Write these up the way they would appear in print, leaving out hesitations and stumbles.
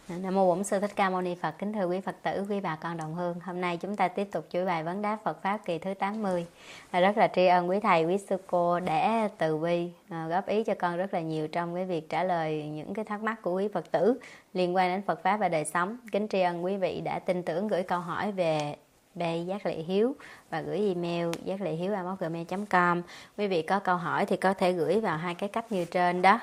Nam mô Bổn Sư Thích Ca Mâu Ni Phật. Kính thưa quý Phật tử, quý bà con đồng hương. Hôm nay chúng ta tiếp tục chuỗi bài vấn đáp Phật pháp kỳ thứ 80. Rất là tri ân quý thầy, quý sư cô đã từ bi góp ý cho con rất là nhiều trong cái việc trả lời những cái thắc mắc của quý Phật tử liên quan đến Phật pháp và đời sống. Kính tri ân quý vị đã tin tưởng gửi câu hỏi về đây Giác Lệ Hiếu và gửi email giaclehiếu@gmail.com. Quý vị có câu hỏi thì có thể gửi vào hai cái cách như trên đó,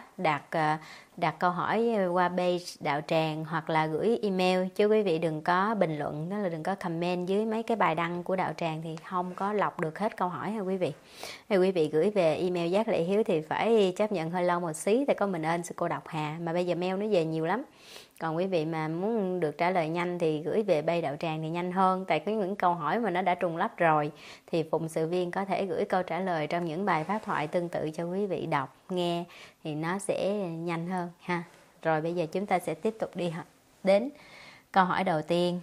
đặt câu hỏi qua page Đạo Tràng hoặc là gửi email, chứ quý vị đừng có bình luận, đó là đừng có comment dưới mấy cái bài đăng của Đạo Tràng thì không có lọc được hết câu hỏi ha quý vị. Thì quý vị gửi về email Giác Lệ Hiếu thì phải chấp nhận hơi lâu một xí, tại có mình ơn sư cô đọc hà, mà bây giờ mail nó về nhiều lắm. Còn quý vị mà muốn được trả lời nhanh thì gửi về page Đạo Tràng thì nhanh hơn, tại có những câu hỏi mà nó đã trùng lắp rồi thì phụng sự viên có thể gửi câu trả lời trong những bài pháp thoại tương tự cho quý vị đọc nghe thì nó sẽ nhanh hơn ha. Rồi bây giờ chúng ta sẽ tiếp tục đi đến câu hỏi đầu tiên.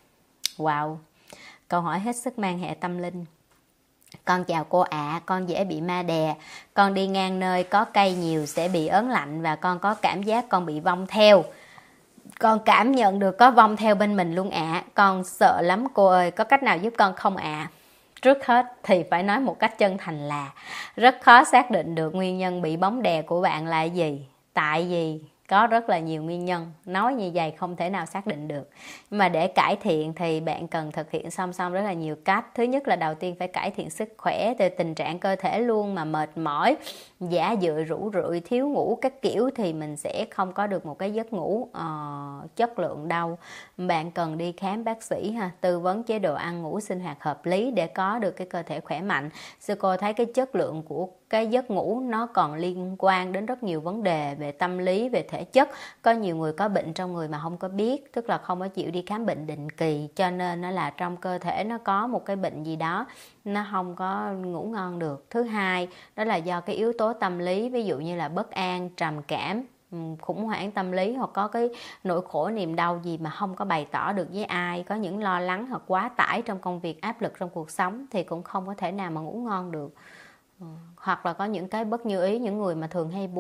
Wow, câu hỏi hết sức mang hệ tâm linh. Con chào cô ạ, con dễ bị ma đè. Con đi ngang nơi có cây nhiều sẽ bị ớn lạnh và con có cảm giác con bị vong theo. Con cảm nhận được có vong theo bên mình luôn ạ. Con sợ lắm cô ơi, có cách nào giúp con không ạ? Trước hết thì phải nói một cách chân thành là rất khó xác định được nguyên nhân bị bóng đè của bạn là gì. Tại vì có rất là nhiều nguyên nhân, nói như vậy không thể nào xác định được. Nhưng mà để cải thiện thì bạn cần thực hiện song song rất là nhiều cách. Thứ nhất là đầu tiên phải cải thiện sức khỏe, từ tình trạng cơ thể luôn mà mệt mỏi, giả dựa, rũ rượi, thiếu ngủ các kiểu thì mình sẽ không có được một cái giấc ngủ chất lượng đâu. Bạn cần đi khám bác sĩ ha, tư vấn chế độ ăn ngủ sinh hoạt hợp lý để có được cái cơ thể khỏe mạnh. Sư cô thấy cái chất lượng của cái giấc ngủ nó còn liên quan đến rất nhiều vấn đề về tâm lý, về thể chất. Có nhiều người có bệnh trong người mà không có biết, tức là không có chịu đi khám bệnh định kỳ, cho nên nó là trong cơ thể nó có một cái bệnh gì đó, nó không có ngủ ngon được. Thứ hai, đó là do cái yếu tố tâm lý, ví dụ như là bất an, trầm cảm, khủng hoảng tâm lý, hoặc có cái nỗi khổ niềm đau gì mà không có bày tỏ được với ai, có những lo lắng hoặc quá tải trong công việc, áp lực trong cuộc sống thì cũng không có thể nào mà ngủ ngon được. Hoặc là có những cái bất như ý, những người mà thường hay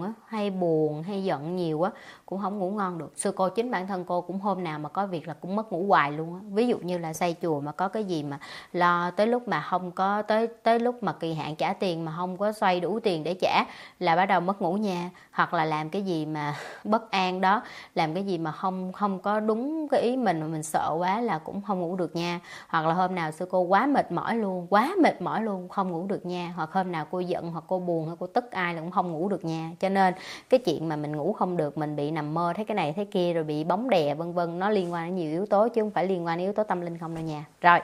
buồn hay giận nhiều á cũng không ngủ ngon được. Sư cô chính bản thân cô cũng hôm nào mà có việc là cũng mất ngủ hoài luôn á. Ví dụ như là xây chùa mà có cái gì mà lo tới lúc mà không có tới lúc mà kỳ hạn trả tiền mà không có xoay đủ tiền để trả là bắt đầu mất ngủ nha. Hoặc là làm cái gì mà bất an đó, làm cái gì mà không có đúng cái ý mình mà mình sợ quá là cũng không ngủ được nha. Hoặc là hôm nào sư cô quá mệt mỏi luôn không ngủ được nha. Hoặc hôm nào cô giận hoặc cô buồn hay cô tức ai là cũng không ngủ được nha. Cho nên cái chuyện mà mình ngủ không được, mình bị nằm mơ thấy cái này thấy kia rồi bị bóng đè vân vân, nó liên quan đến nhiều yếu tố chứ không phải liên quan đến yếu tố tâm linh không đâu nha. Rồi,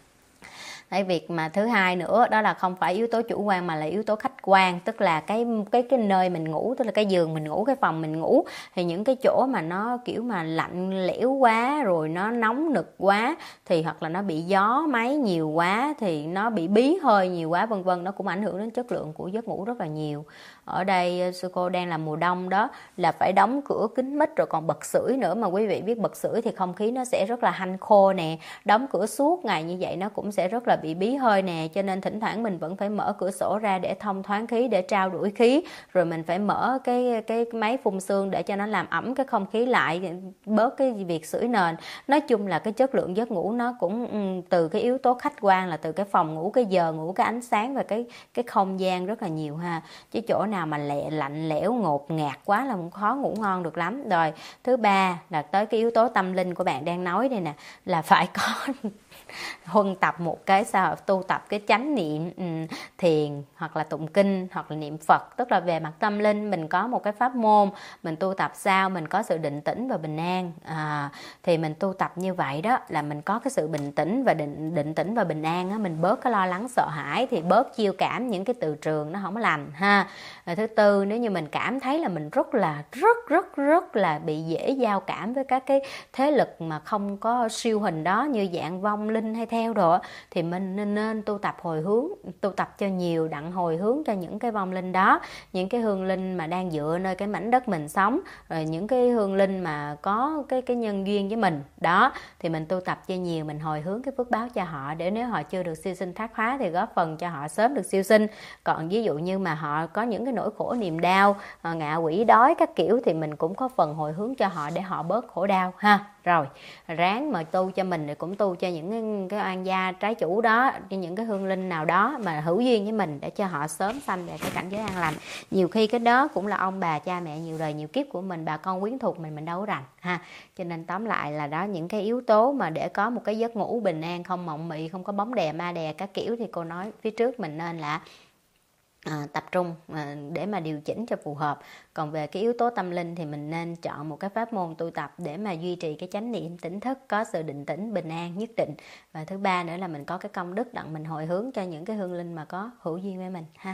cái việc mà thứ hai nữa đó là không phải yếu tố chủ quan mà là yếu tố khách quan, tức là cái nơi mình ngủ, tức là cái giường mình ngủ, cái phòng mình ngủ, thì những cái chỗ mà nó kiểu mà lạnh lẽo quá rồi nó nóng nực quá thì hoặc là nó bị gió máy nhiều quá thì nó bị bí hơi nhiều quá vân vân, nó cũng ảnh hưởng đến chất lượng của giấc ngủ rất là nhiều. Ở đây sư cô đang là mùa đông đó là phải đóng cửa kín mít rồi còn bật sưởi nữa, mà quý vị biết bật sưởi thì không khí nó sẽ rất là hanh khô nè, đóng cửa suốt ngày như vậy nó cũng sẽ rất là bị bí hơi nè, cho nên thỉnh thoảng mình vẫn phải mở cửa sổ ra để thông thoáng khí, để trao đổi khí, rồi mình phải mở cái máy phun sương để cho nó làm ẩm cái không khí lại, bớt cái việc sưởi nền. Nói chung là cái chất lượng giấc ngủ nó cũng từ cái yếu tố khách quan là từ cái phòng ngủ, cái giờ ngủ, cái ánh sáng và cái không gian rất là nhiều ha, chứ chỗ nào mà lạnh lẽo ngột ngạt quá là cũng khó ngủ ngon được lắm. Rồi thứ ba là tới cái yếu tố tâm linh của bạn đang nói đây nè, là phải có huân tập một cái tu tập cái chánh niệm, thiền hoặc là tụng kinh hoặc là niệm Phật, tức là về mặt tâm linh mình có một cái pháp môn mình tu tập sao mình có sự định tĩnh và bình an. Thì mình tu tập như vậy đó là mình có cái sự bình tĩnh và định tĩnh và bình an á, mình bớt cái lo lắng sợ hãi thì bớt chiêu cảm những cái từ trường nó không lành ha. Rồi thứ tư, nếu như mình cảm thấy là mình rất là bị dễ giao cảm với các cái thế lực mà không có siêu hình đó như dạng vong linh hay theo đồ thì mình nên tu tập hồi hướng, tu tập cho nhiều, đặng hồi hướng cho những cái vong linh đó, những cái hương linh mà đang dựa nơi cái mảnh đất mình sống, rồi những cái hương linh mà có cái nhân duyên với mình đó, thì mình tu tập cho nhiều, mình hồi hướng cái phước báo cho họ, để nếu họ chưa được siêu sinh thoát hóa thì góp phần cho họ sớm được siêu sinh. Còn ví dụ như mà họ có những cái nỗi khổ niềm đau, ngạ quỷ đói các kiểu, thì mình cũng có phần hồi hướng cho họ để họ bớt khổ đau ha. Rồi ráng mà tu cho mình thì cũng tu cho những cái oan gia trái chủ đó, cho những cái hương linh nào đó mà hữu duyên với mình, để cho họ sớm sanh về cái cảnh giới an lành. Nhiều khi cái đó cũng là ông bà cha mẹ nhiều đời nhiều kiếp của mình, bà con quyến thuộc mình đâu có rành ha. Cho nên tóm lại là đó, những cái yếu tố mà để có một cái giấc ngủ bình an, không mộng mị, không có bóng đè ma đè các kiểu, thì cô nói phía trước mình nên là tập trung để mà điều chỉnh cho phù hợp. Còn về cái yếu tố tâm linh thì mình nên chọn một cái pháp môn tu tập để mà duy trì cái chánh niệm tỉnh thức, có sự định tĩnh bình an nhất định. Và thứ ba nữa là mình có cái công đức đặng mình hồi hướng cho những cái hương linh mà có hữu duyên với mình ha.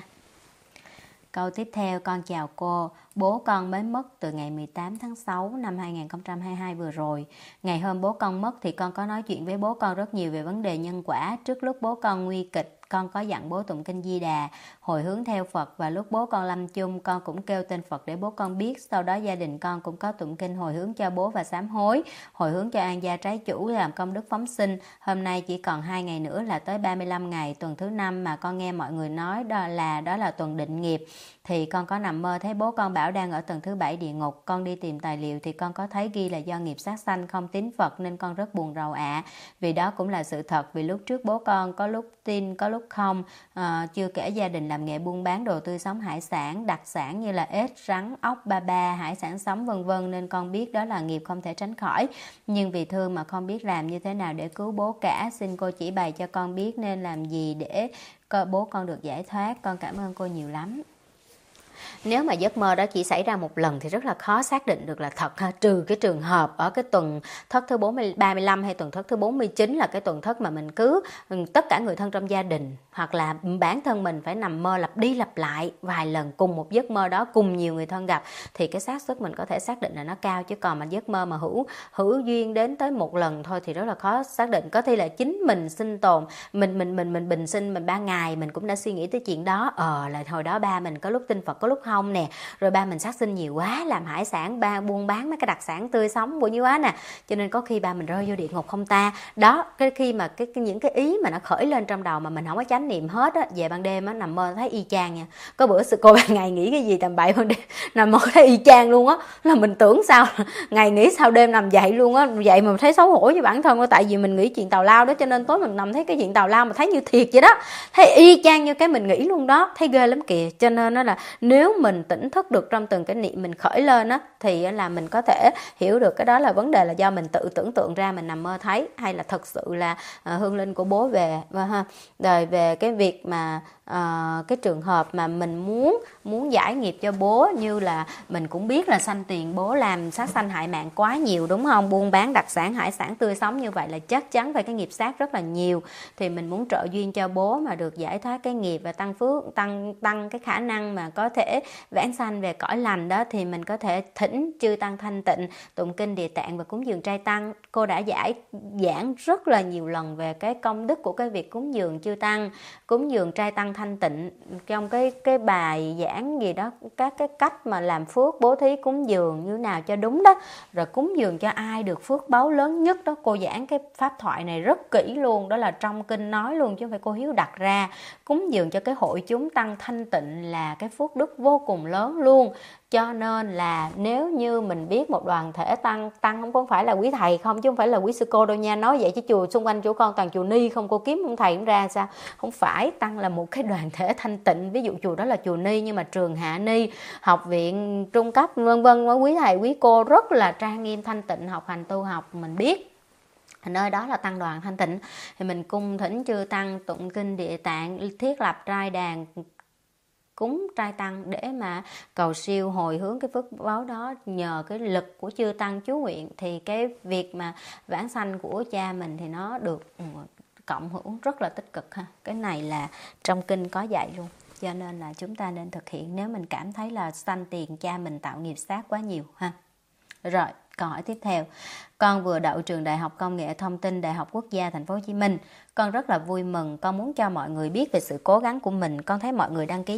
Câu tiếp theo: con chào cô, bố con mới mất từ ngày 18 tháng 6 năm 2022 vừa rồi. Ngày hôm bố con mất thì con có nói chuyện với bố con rất nhiều về vấn đề nhân quả. Trước lúc bố con nguy kịch, con có dặn bố tụng kinh Di Đà, hồi hướng theo Phật, và lúc bố con lâm chung con cũng kêu tên Phật để bố con biết. Sau đó gia đình con cũng có tụng kinh hồi hướng cho bố và sám hối, hồi hướng cho an gia trái chủ làm công đức phóng sinh. Hôm nay chỉ còn 2 ngày nữa là tới 35 ngày tuần thứ 5 mà con nghe mọi người nói đó là tuần định nghiệp. Thì con có nằm mơ thấy bố con bảo đang ở tầng thứ 7 địa ngục. Con đi tìm tài liệu thì con có thấy ghi là do nghiệp sát sanh không tín Phật, nên con rất buồn rầu ạ. Vì đó cũng là sự thật, vì lúc trước bố con có lúc tin có lúc không. Chưa kể gia đình làm nghề buôn bán đồ tươi sống hải sản, đặc sản như là ếch, rắn, ốc, ba ba, hải sản sống vân vân, nên con biết đó là nghiệp không thể tránh khỏi. Nhưng vì thương mà không biết làm như thế nào để cứu bố cả. Xin cô chỉ bày cho con biết nên làm gì để bố con được giải thoát. Con cảm ơn cô nhiều lắm. Nếu mà giấc mơ đó chỉ xảy ra một lần thì rất là khó xác định được là thật ha. Trừ cái trường hợp ở cái tuần thất thứ 35 hay tuần thất thứ 49 là cái tuần thất mà mình cứ tất cả người thân trong gia đình hoặc là bản thân mình phải nằm mơ lặp đi lặp lại vài lần cùng một giấc mơ đó, cùng nhiều người thân gặp, thì cái xác suất mình có thể xác định là nó cao. Chứ còn mà giấc mơ mà hữu duyên đến tới một lần thôi thì rất là khó xác định. Có thể là chính mình sinh tồn, mình bình sinh mình 3 ngày mình cũng đã suy nghĩ tới chuyện đó. Là hồi đó ba mình có lúc tin Phật có lúc không nè, rồi ba mình sát sinh nhiều quá, làm hải sản, ba buôn bán mấy cái đặc sản tươi sống của nhiêu quá nè, cho nên có khi ba mình rơi vô địa ngục không ta. Đó, cái khi mà những cái ý mà nó khởi lên trong đầu mà mình không có chánh niệm hết á, về ban đêm á nằm mơ thấy y chang nha. Có bữa sự cô ban ngày nghĩ cái gì tầm bậy, ban đêm nằm mơ thấy y chang luôn á, là mình tưởng sao ngày nghĩ sao đêm nằm dậy luôn á, vậy mà thấy xấu hổ với bản thân á, tại vì mình nghĩ chuyện tào lao đó, cho nên tối mình nằm thấy cái chuyện tào lao mà thấy như thiệt vậy đó, thấy y chang như cái mình nghĩ luôn đó, thấy ghê lắm kìa. Cho nên nó là nếu mình tỉnh thức được trong từng cái niệm mình khởi lên á, thì là mình có thể hiểu được cái đó là vấn đề là do mình tự tưởng tượng ra, mình nằm mơ thấy, hay là thật sự là hương linh của bố về ha. Rồi về cái việc mà cái trường hợp mà mình muốn giải nghiệp cho bố, như là mình cũng biết là sanh tiền bố làm sát sanh hại mạng quá nhiều, đúng không? Buôn bán đặc sản hải sản tươi sống như vậy là chắc chắn phải cái nghiệp sát rất là nhiều, thì mình muốn trợ duyên cho bố mà được giải thoát cái nghiệp và tăng phước, tăng cái khả năng mà có thể vãng sanh về cõi lành đó, thì mình có thể thỉnh chư tăng thanh tịnh, tụng kinh Địa Tạng và cúng dường trai tăng. Cô đã giảng rất là nhiều lần về cái công đức của cái việc cúng dường chư tăng, cúng dường trai tăng thanh tịnh trong cái bài giảng gì đó, các cái cách mà làm phước bố thí cúng dường như nào cho đúng đó, rồi cúng dường cho ai được phước báu lớn nhất đó. Cô giảng cái pháp thoại này rất kỹ luôn, đó là trong kinh nói luôn chứ không phải cô Hiếu đặt ra. Cúng dường cho cái hội chúng tăng thanh tịnh là cái phước đức vô cùng lớn luôn. Cho nên là nếu như mình biết một đoàn thể tăng không phải là quý thầy không, chứ không phải là quý sư cô đâu nha. Nói vậy chứ chùa xung quanh chỗ con toàn chùa ni không, cô kiếm ông thầy cũng ra sao? Không phải, tăng là một cái đoàn thể thanh tịnh. Ví dụ chùa đó là chùa ni, nhưng mà trường hạ ni, học viện trung cấp vân vân, quý thầy quý cô rất là trang nghiêm thanh tịnh, học hành tu học mình biết. Nơi đó là tăng đoàn thanh tịnh, thì mình cung thỉnh chư tăng, tụng kinh Địa Tạng, thiết lập trai đàn, cúng trai tăng để mà cầu siêu hồi hướng cái phước báo đó. Nhờ cái lực của chư tăng chú nguyện thì cái việc mà vãng sanh của cha mình thì nó được cộng hưởng rất là tích cực ha. Cái này là trong kinh có dạy luôn, cho nên là chúng ta nên thực hiện nếu mình cảm thấy là sanh tiền cha mình tạo nghiệp sát quá nhiều ha. Rồi Câu hỏi tiếp theo. Con vừa đậu trường Đại học Công nghệ Thông tin Đại học Quốc gia Thành phố Hồ Chí Minh. Con rất là vui mừng, con muốn cho mọi người biết về sự cố gắng của mình. Con thấy mọi người đăng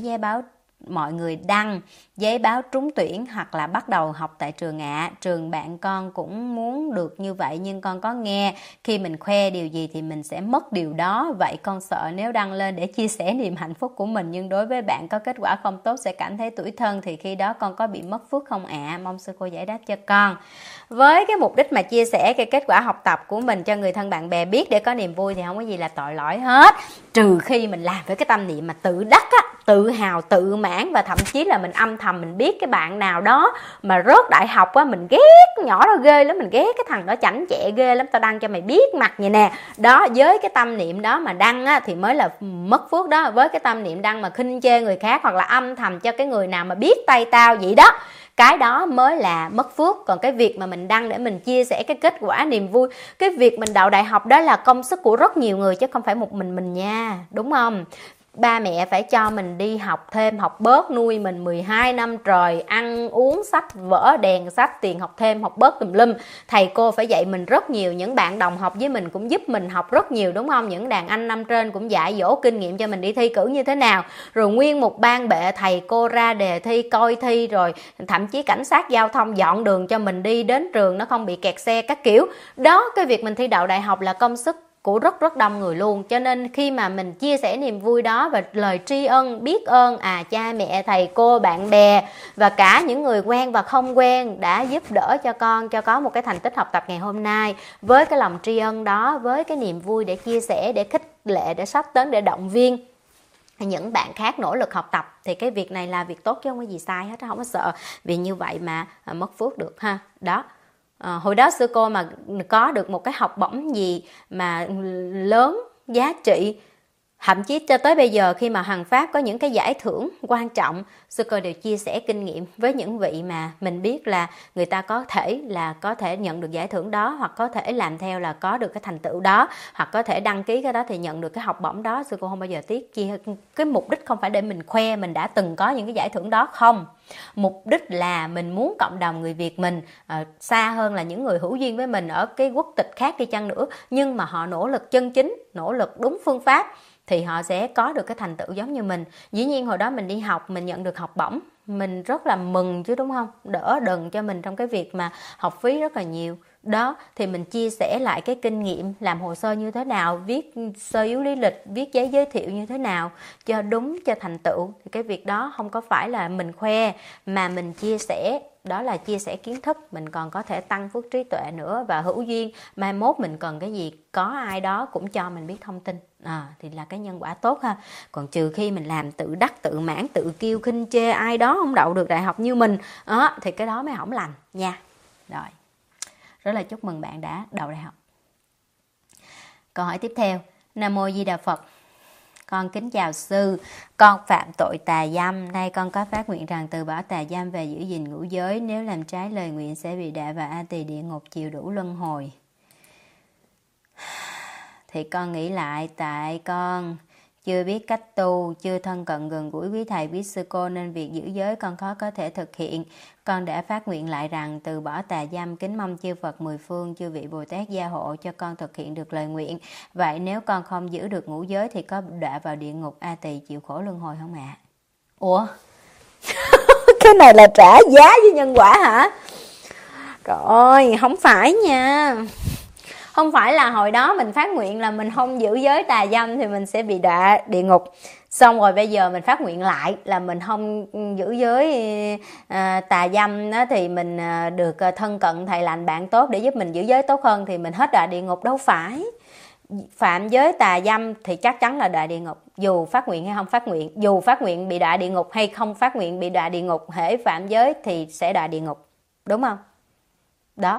giấy báo trúng tuyển hoặc là bắt đầu học tại trường ạ. Trường bạn con cũng muốn được như vậy, nhưng con có nghe khi mình khoe điều gì thì mình sẽ mất điều đó. Vậy con sợ nếu đăng lên để chia sẻ niềm hạnh phúc của mình, nhưng đối với bạn có kết quả không tốt sẽ cảm thấy tủi thân, thì khi đó con có bị mất phước không ạ? Mong sư cô giải đáp cho con. Với cái mục đích mà chia sẻ cái kết quả học tập của mình cho người thân bạn bè biết để có niềm vui thì không có gì là tội lỗi hết, trừ khi mình làm với cái tâm niệm mà tự đắc á, tự hào tự mãn, và thậm chí là mình âm thầm mình biết cái bạn nào đó mà rớt đại học á, mình ghét nhỏ đó ghê lắm, mình ghét cái thằng đó chảnh chẹ ghê lắm, tao đăng cho mày biết mặt vậy nè. Đó, với cái tâm niệm đó mà đăng á thì mới là mất phước đó. Với cái tâm niệm đăng mà khinh chê người khác hoặc là âm thầm cho cái người nào mà biết tay tao vậy đó, cái đó mới là mất phước. Còn cái việc mà mình đăng để mình chia sẻ cái kết quả niềm vui, cái việc mình đậu đại học đó là công sức của rất nhiều người chứ không phải một mình nha, đúng không? Ba mẹ phải cho mình đi học thêm, học bớt, nuôi mình 12 năm trời, ăn uống, sách vở, đèn sách, tiền học thêm, học bớt tùm lum. Thầy cô phải dạy mình rất nhiều, những bạn đồng học với mình cũng giúp mình học rất nhiều, đúng không? Những đàn anh năm trên cũng dạy dỗ kinh nghiệm cho mình đi thi cử như thế nào. Rồi nguyên một ban bệ thầy cô ra đề thi, coi thi, rồi thậm chí cảnh sát giao thông dọn đường cho mình đi đến trường nó không bị kẹt xe các kiểu. Đó, cái việc mình thi đậu đại học là công sức của rất đông người luôn. Cho nên khi mà mình chia sẻ niềm vui đó và lời tri ân, biết ơn cha mẹ, thầy cô, bạn bè và cả những người quen và không quen đã giúp đỡ cho con cho có một cái thành tích học tập ngày hôm nay, với cái lòng tri ân đó, với cái niềm vui để chia sẻ, để khích lệ, để sắp đến, để động viên những bạn khác nỗ lực học tập, thì cái việc này là việc tốt chứ không có gì sai hết, không có sợ vì như vậy mà mất phước được ha. Đó. Hồi đó sư cô mà có được một cái học bổng gì mà lớn giá trị, thậm chí cho tới bây giờ khi mà Hằng Pháp có những cái giải thưởng quan trọng, sư cô đều chia sẻ kinh nghiệm với những vị mà mình biết là người ta có thể nhận được giải thưởng đó, hoặc có thể làm theo là có được cái thành tựu đó, hoặc có thể đăng ký cái đó thì nhận được cái học bổng đó. Sư cô không bao giờ tiếc chia. Cái mục đích không phải để mình khoe mình đã từng có những cái giải thưởng đó, không. Mục đích là mình muốn cộng đồng người Việt mình xa hơn là những người hữu duyên với mình ở cái quốc tịch khác đi chăng nữa, nhưng mà họ nỗ lực chân chính, nỗ lực đúng phương pháp thì họ sẽ có được cái thành tựu giống như mình. Dĩ nhiên hồi đó mình đi học, mình nhận được học bổng, mình rất là mừng chứ, đúng không? Đỡ đần cho mình trong cái việc mà học phí rất là nhiều. Đó, thì mình chia sẻ lại cái kinh nghiệm làm hồ sơ như thế nào, viết sơ yếu lý lịch, viết giấy giới thiệu như thế nào cho đúng, cho thành tựu. Thì cái việc đó không có phải là mình khoe mà mình chia sẻ, đó là chia sẻ kiến thức. Mình còn có thể tăng phước trí tuệ nữa, và hữu duyên mai mốt mình cần cái gì có ai đó cũng cho mình biết thông tin, thì là cái nhân quả tốt ha. Còn trừ khi mình làm tự đắc, tự mãn, tự kiêu khinh chê ai đó không đậu được đại học như mình thì cái đó mới không lành nha. Rồi, rất là chúc mừng bạn đã đậu đại học. Câu hỏi tiếp theo. Nam Mô Di Đà Phật. Con kính chào sư. Con phạm tội tà dâm, nay con có phát nguyện rằng từ bỏ tà dâm và giữ gìn ngũ giới. Nếu làm trái lời nguyện sẽ bị đọa vào A Tỳ địa ngục chịu đủ luân hồi. Thì con nghĩ lại, tại con chưa biết cách tu, chưa thân cận gần gũi quý thầy quý sư cô nên việc giữ giới con khó có thể thực hiện. Con đã phát nguyện lại rằng từ bỏ tà dâm, kính mong chư Phật mười phương, chư vị Bồ Tát gia hộ cho con thực hiện được lời nguyện. Vậy nếu con không giữ được ngũ giới thì có đọa vào địa ngục A Tỳ chịu khổ luân hồi không ạ? Ủa? Cái này là trả giá với nhân quả hả? Rồi, không phải nha. Không phải là hồi đó mình phát nguyện là mình không giữ giới tà dâm thì mình sẽ bị đọa địa ngục. Xong rồi bây giờ mình phát nguyện lại là mình không giữ giới tà dâm đó, thì mình được thân cận thầy lành bạn tốt để giúp mình giữ giới tốt hơn thì mình hết đọa địa ngục. Đâu phải. Phạm giới tà dâm thì chắc chắn là đọa địa ngục. Dù phát nguyện hay không phát nguyện. Dù phát nguyện bị đọa địa ngục hay không phát nguyện bị đọa địa ngục. Hễ phạm giới thì sẽ đọa địa ngục. Đúng không? Đó.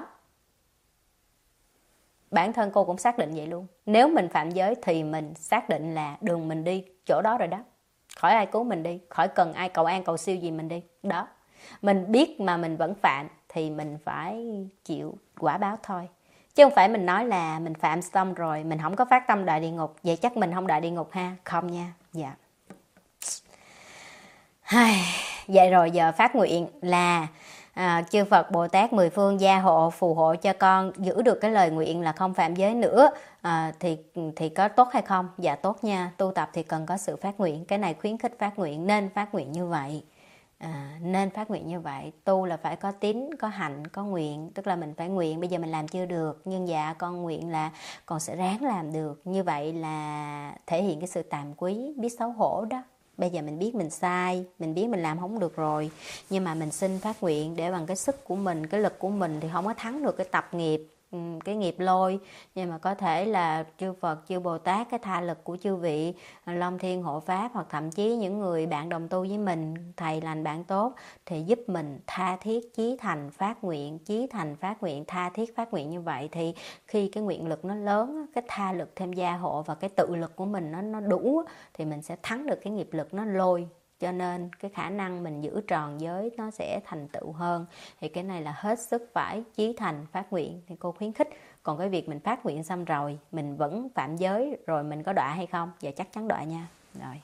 Bản thân cô cũng xác định vậy luôn. Nếu mình phạm giới thì mình xác định là đường mình đi chỗ đó rồi đó. Khỏi ai cứu mình đi, khỏi cần ai cầu an cầu siêu gì mình đi. Đó. Mình biết mà mình vẫn phạm thì mình phải chịu quả báo thôi. Chứ không phải mình nói là mình phạm xong rồi mình không có phát tâm đọa địa ngục, vậy chắc mình không đọa địa ngục ha. Không nha. Dạ. Vậy rồi giờ phát nguyện là Chư Phật Bồ Tát mười phương gia hộ phù hộ cho con giữ được cái lời nguyện là không phạm giới nữa. Thì có tốt hay không? Dạ tốt nha. Tu tập thì cần có sự phát nguyện. Cái này khuyến khích phát nguyện, nên phát nguyện như vậy. Nên phát nguyện như vậy. Tu là phải có tín, có hạnh, có nguyện. Tức là mình phải nguyện. Bây giờ mình làm chưa được, nhưng dạ con nguyện là con sẽ ráng làm được. Như vậy là thể hiện cái sự tàm quý, biết xấu hổ đó. Bây giờ mình biết mình sai, mình biết mình làm không được rồi, nhưng mà mình xin phát nguyện để bằng cái sức của mình, cái lực của mình thì không có thắng được cái tập nghiệp, cái nghiệp lôi, nhưng mà có thể là chư Phật, chư Bồ Tát, cái tha lực của chư vị Long Thiên hộ Pháp, hoặc thậm chí những người bạn đồng tu với mình, thầy lành bạn tốt, thì giúp mình tha thiết chí thành phát nguyện, chí thành phát nguyện, tha thiết phát nguyện. Như vậy thì khi cái nguyện lực nó lớn, cái tha lực thêm gia hộ và cái tự lực của mình nó đủ, thì mình sẽ thắng được cái nghiệp lực nó lôi. Cho nên cái khả năng mình giữ tròn giới nó sẽ thành tựu hơn. Thì cái này là hết sức phải chí thành phát nguyện, thì cô khuyến khích. Còn cái việc mình phát nguyện xong rồi mình vẫn phạm giới, rồi mình có đọa hay không? Dạ chắc chắn đọa nha. Rồi,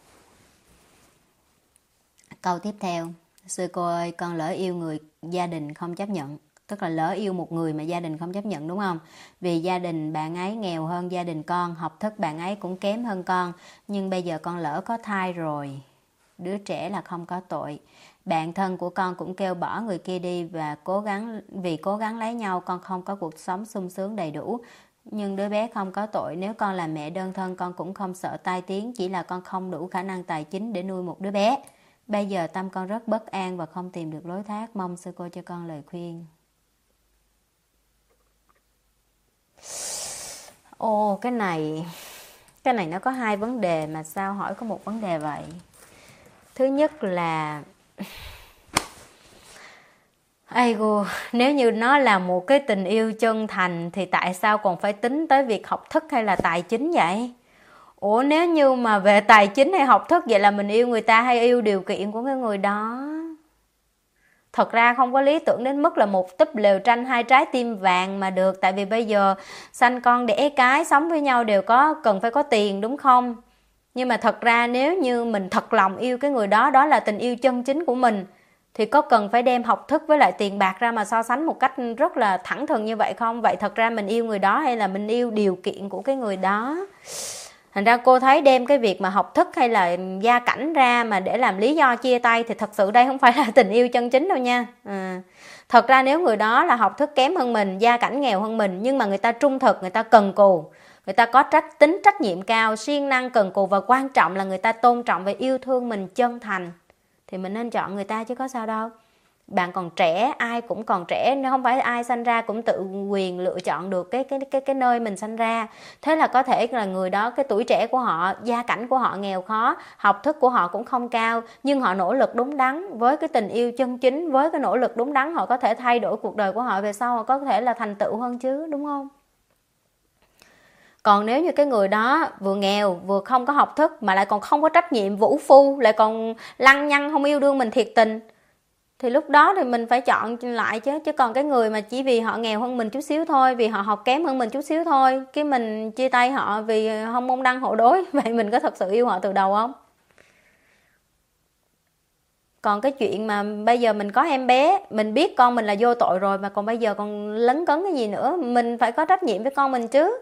câu tiếp theo: sư cô ơi, con lỡ yêu người gia đình không chấp nhận. Tức là lỡ yêu một người mà gia đình không chấp nhận, đúng không? Vì gia đình bạn ấy nghèo hơn gia đình con, học thức bạn ấy cũng kém hơn con, nhưng bây giờ con lỡ có thai rồi. Đứa trẻ là không có tội. Bạn thân của con cũng kêu bỏ người kia đi, và cố gắng lấy nhau, con không có cuộc sống sung sướng đầy đủ. Nhưng đứa bé không có tội. Nếu con là mẹ đơn thân, con cũng không sợ tai tiếng, chỉ là con không đủ khả năng tài chính để nuôi một đứa bé. Bây giờ tâm con rất bất an và không tìm được lối thoát. Mong sư cô cho con lời khuyên. Ồ, cái này nó có hai vấn đề mà sao hỏi có một vấn đề vậy? Thứ nhất là nếu như nó là một cái tình yêu chân thành thì tại sao còn phải tính tới việc học thức hay là tài chính vậy? Ủa, nếu như mà về tài chính hay học thức, vậy là mình yêu người ta hay yêu điều kiện của cái người đó? Thật ra không có lý tưởng đến mức là một túp lều tranh hai trái tim vàng mà được. Tại vì bây giờ sanh con đẻ cái, sống với nhau đều cần phải có tiền, đúng không? Nhưng mà thật ra nếu như mình thật lòng yêu cái người đó, đó là tình yêu chân chính của mình, thì có cần phải đem học thức với lại tiền bạc ra mà so sánh một cách rất là thẳng thừng như vậy không? Vậy thật ra mình yêu người đó hay là mình yêu điều kiện của cái người đó? Thành ra cô thấy đem cái việc mà học thức hay là gia cảnh ra mà để làm lý do chia tay thì thật sự đây không phải là tình yêu chân chính đâu nha. Thật ra nếu người đó là học thức kém hơn mình, gia cảnh nghèo hơn mình, nhưng mà người ta trung thực, người ta cần cù, người ta có tính trách nhiệm cao, siêng năng, cần cù, và quan trọng là người ta tôn trọng và yêu thương mình chân thành, thì mình nên chọn người ta chứ có sao đâu. Bạn còn trẻ, ai cũng còn trẻ, nếu không phải ai sanh ra cũng tự quyền lựa chọn được cái nơi mình sanh ra. Thế là có thể là người đó, cái tuổi trẻ của họ, gia cảnh của họ nghèo khó, học thức của họ cũng không cao, nhưng họ nỗ lực đúng đắn với cái tình yêu chân chính, với cái nỗ lực đúng đắn họ có thể thay đổi cuộc đời của họ về sau, họ có thể là thành tựu hơn chứ, đúng không? Còn nếu như cái người đó vừa nghèo, vừa không có học thức, mà lại còn không có trách nhiệm, vũ phu, lại còn lăng nhăng không yêu đương mình thiệt tình, thì lúc đó thì mình phải chọn lại chứ. Chứ còn cái người mà chỉ vì họ nghèo hơn mình chút xíu thôi, vì họ học kém hơn mình chút xíu thôi, cái mình chia tay họ vì không môn đăng hộ đối, vậy mình có thật sự yêu họ từ đầu không? Còn cái chuyện mà bây giờ mình có em bé, mình biết con mình là vô tội rồi, mà còn bây giờ còn lấn cấn cái gì nữa, mình phải có trách nhiệm với con mình chứ,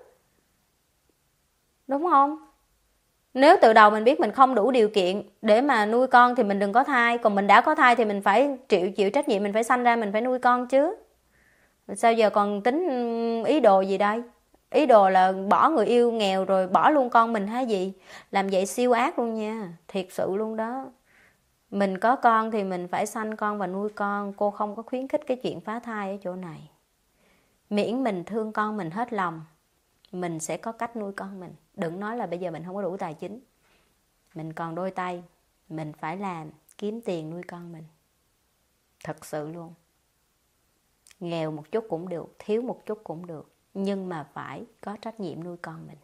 đúng không? Nếu từ đầu mình biết mình không đủ điều kiện để mà nuôi con thì mình đừng có thai. Còn mình đã có thai thì mình phải chịu trách nhiệm, mình phải sanh ra, mình phải nuôi con chứ. Sao giờ còn tính ý đồ gì đây? Ý đồ là bỏ người yêu nghèo rồi bỏ luôn con mình hay gì? Làm vậy siêu ác luôn nha, thiệt sự luôn đó. Mình có con thì mình phải sanh con và nuôi con. Cô không có khuyến khích cái chuyện phá thai ở chỗ này. Miễn mình thương con mình hết lòng, mình sẽ có cách nuôi con mình. Đừng nói là bây giờ mình không có đủ tài chính, mình còn đôi tay, mình phải làm, kiếm tiền nuôi con mình. Thật sự luôn. Nghèo một chút cũng được, thiếu một chút cũng được, nhưng mà phải có trách nhiệm nuôi con mình.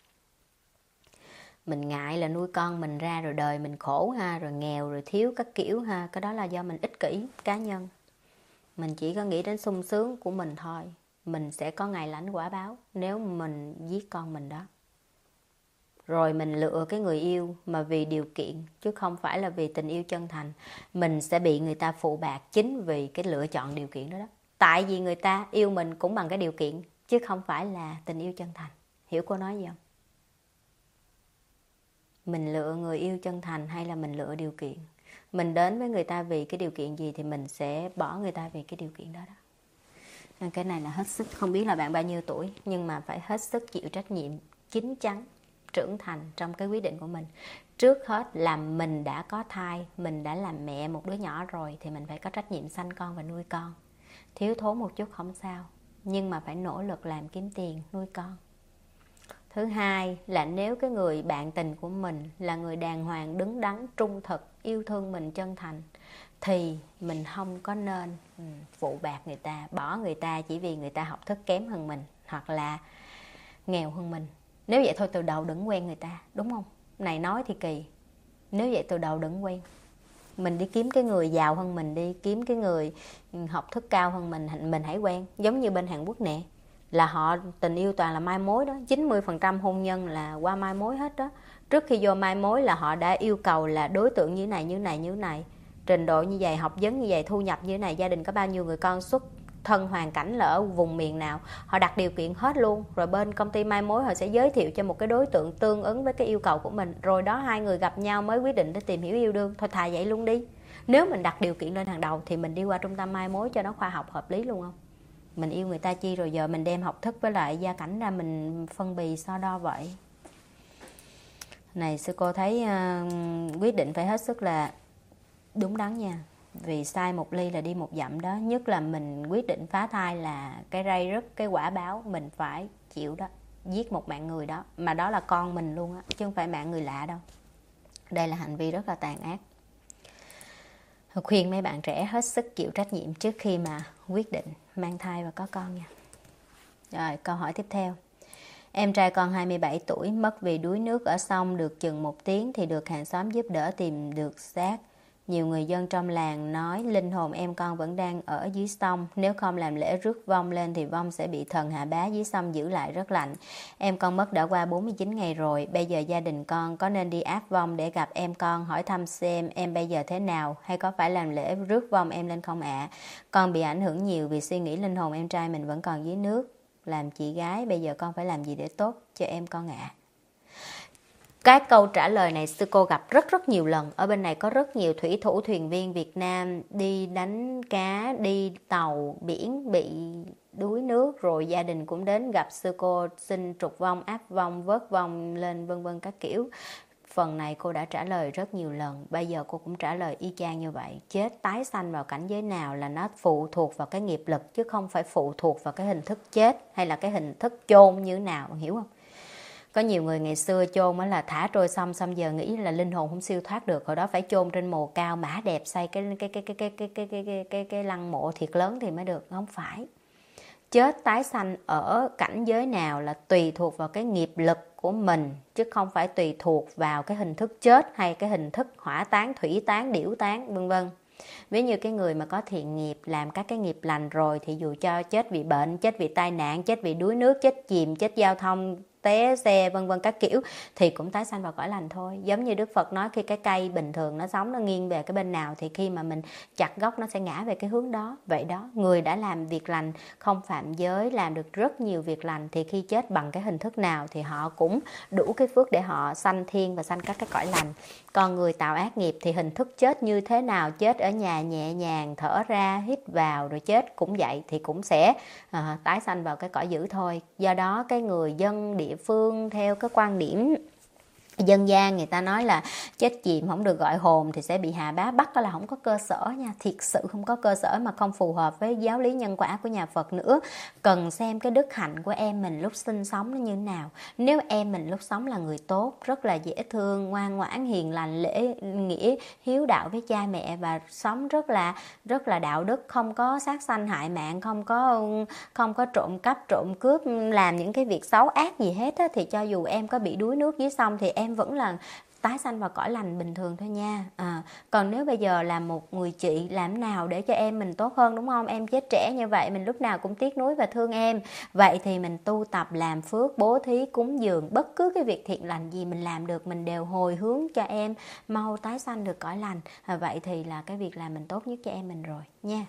Mình ngại là nuôi con mình ra rồi đời mình khổ ha, rồi nghèo rồi thiếu các kiểu ha. Cái đó là do mình ích kỷ cá nhân. Mình chỉ có nghĩ đến sung sướng của mình thôi. Mình sẽ có ngày lãnh quả báo nếu mình giết con mình đó. rồi mình lựa cái người yêu mà vì điều kiện chứ không phải là vì tình yêu chân thành, mình sẽ bị người ta phụ bạc chính vì cái lựa chọn điều kiện đó đó. Tại vì người ta yêu mình cũng bằng cái điều kiện chứ không phải là tình yêu chân thành. Hiểu cô nói gì không? Mình lựa người yêu chân thành hay là mình lựa điều kiện? Mình đến với người ta vì cái điều kiện gì thì mình sẽ bỏ người ta vì cái điều kiện đó đó. Nên cái này là hết sức, không biết là bạn bao nhiêu tuổi, nhưng mà phải hết sức chịu trách nhiệm, chín chắn, trưởng thành trong cái quyết định của mình. Trước hết là mình đã có thai, mình đã làm mẹ một đứa nhỏ rồi thì mình phải có trách nhiệm sanh con và nuôi con. Thiếu thốn một chút không sao, nhưng mà phải nỗ lực làm kiếm tiền nuôi con. Thứ hai là nếu cái người bạn tình của mình là người đàng hoàng, đứng đắn, trung thực, yêu thương mình chân thành thì mình không có nên phụ bạc người ta, bỏ người ta chỉ vì người ta học thức kém hơn mình hoặc là nghèo hơn mình. Nếu vậy thôi từ đầu đừng quen người ta, đúng không? Này nói thì kỳ. Nếu vậy từ đầu đừng quen. Mình đi kiếm cái người giàu hơn mình đi, kiếm cái người học thức cao hơn mình hãy quen. Giống như bên Hàn Quốc nè, là họ tình yêu toàn là mai mối đó, 90% hôn nhân là qua mai mối hết đó. Trước khi vô mai mối là họ đã yêu cầu là đối tượng như này, như này, như này, trình độ như vậy, học vấn như vậy, thu nhập như này, gia đình có bao nhiêu người con, xuất thân hoàn cảnh là ở vùng miền nào, họ đặt điều kiện hết luôn. Rồi bên công ty mai mối họ sẽ giới thiệu cho một cái đối tượng tương ứng với cái yêu cầu của mình, rồi đó hai người gặp nhau mới quyết định để tìm hiểu yêu đương. Thôi thà vậy luôn đi. Nếu mình đặt điều kiện lên hàng đầu thì mình đi qua trung tâm mai mối cho nó khoa học hợp lý luôn không? Mình yêu người ta chi rồi giờ mình đem học thức với lại gia cảnh ra mình phân bì so đo vậy. Này sư cô thấy quyết định phải hết sức là đúng đắn nha. Vì sai một ly là đi một dặm đó. Nhất là mình quyết định phá thai là cái ray rứt, cái quả báo mình phải chịu đó. Giết một mạng người đó, mà đó là con mình luôn á, chứ không phải mạng người lạ đâu. Đây là hành vi rất là tàn ác. Khuyên mấy bạn trẻ hết sức chịu trách nhiệm trước khi mà quyết định mang thai và có con nha. Rồi câu hỏi tiếp theo. Em trai con 27 tuổi mất vì đuối nước ở sông được chừng 1 tiếng thì được hàng xóm giúp đỡ tìm được xác. Nhiều người dân trong làng nói linh hồn em con vẫn đang ở dưới sông. Nếu không làm lễ rước vong lên thì vong sẽ bị thần Hạ Bá dưới sông giữ lại rất lạnh. Em con mất đã qua 49 ngày rồi. Bây giờ gia đình con có nên đi áp vong để gặp em con, hỏi thăm xem em bây giờ thế nào, hay có phải làm lễ rước vong em lên không ạ? Con bị ảnh hưởng nhiều vì suy nghĩ linh hồn em trai mình vẫn còn dưới nước. Làm chị gái bây giờ con phải làm gì để tốt cho em con ạ? Cái câu trả lời này sư cô gặp rất nhiều lần. Ở bên này có rất nhiều thủy thủ thuyền viên Việt Nam đi đánh cá, đi tàu biển bị đuối nước, rồi gia đình cũng đến gặp sư cô xin trục vong, áp vong, vớt vong lên vân vân các kiểu. Phần này cô đã trả lời rất nhiều lần. Bây giờ cô cũng trả lời y chang như vậy. Chết tái sanh vào cảnh giới nào là nó phụ thuộc vào cái nghiệp lực, chứ không phải phụ thuộc vào cái hình thức chết hay là cái hình thức chôn như thế nào, hiểu không? Có nhiều người ngày xưa chôn mới là thả trôi xong giờ nghĩ là linh hồn không siêu thoát được, hồi đó phải chôn trên mồ cao mã đẹp, xây cái lăng mộ thiệt lớn thì mới được. Không phải. Chết tái sanh ở cảnh giới nào là tùy thuộc vào cái nghiệp lực của mình, chứ không phải tùy thuộc vào cái hình thức chết hay cái hình thức hỏa táng, thủy táng, điểu táng vân vân. Ví như cái người mà có thiện nghiệp, làm các cái nghiệp lành rồi thì dù cho chết vì bệnh, chết vì tai nạn, chết vì đuối nước, chết chìm, chết giao thông, té xe vân vân các kiểu thì cũng tái sanh vào cõi lành thôi. Giống như Đức Phật nói khi cái cây bình thường nó sống nó nghiêng về cái bên nào thì khi mà mình chặt gốc nó sẽ ngã về cái hướng đó. Vậy đó, người đã làm việc lành, không phạm giới, làm được rất nhiều việc lành thì khi chết bằng cái hình thức nào thì họ cũng đủ cái phước để họ sanh thiên và sanh các cái cõi lành. Còn người tạo ác nghiệp thì hình thức chết như thế nào, chết ở nhà nhẹ nhàng, thở ra, hít vào rồi chết cũng vậy thì cũng sẽ tái sanh vào cái cõi dữ thôi. Do đó cái người dân địa phương theo cái quan điểm dân gian người ta nói là chết chìm không được gọi hồn thì sẽ bị Hạ Bá bắt, đó là không có cơ sở nha, thiệt sự không có cơ sở mà không phù hợp với giáo lý nhân quả của nhà Phật nữa. Cần xem cái đức hạnh của em mình lúc sinh sống nó như thế nào. Nếu em mình lúc sống là người tốt, rất là dễ thương, ngoan ngoãn, hiền lành, lễ nghĩa, hiếu đạo với cha mẹ và sống rất là đạo đức, không có sát sanh hại mạng, không có trộm cắp, trộm cướp, làm những cái việc xấu ác gì hết á, thì cho dù em có bị đuối nước dưới sông thì em vẫn là tái sanh vào cõi lành bình thường thôi nha. Còn nếu bây giờ là một người chị, làm nào để cho em mình tốt hơn, đúng không? Em chết trẻ như vậy, mình lúc nào cũng tiếc nuối và thương em. Vậy thì mình tu tập làm phước, bố thí, cúng dường, bất cứ cái việc thiện lành gì mình làm được, mình đều hồi hướng cho em mau tái sanh được cõi lành. Vậy thì là cái việc làm mình tốt nhất cho em mình rồi nha.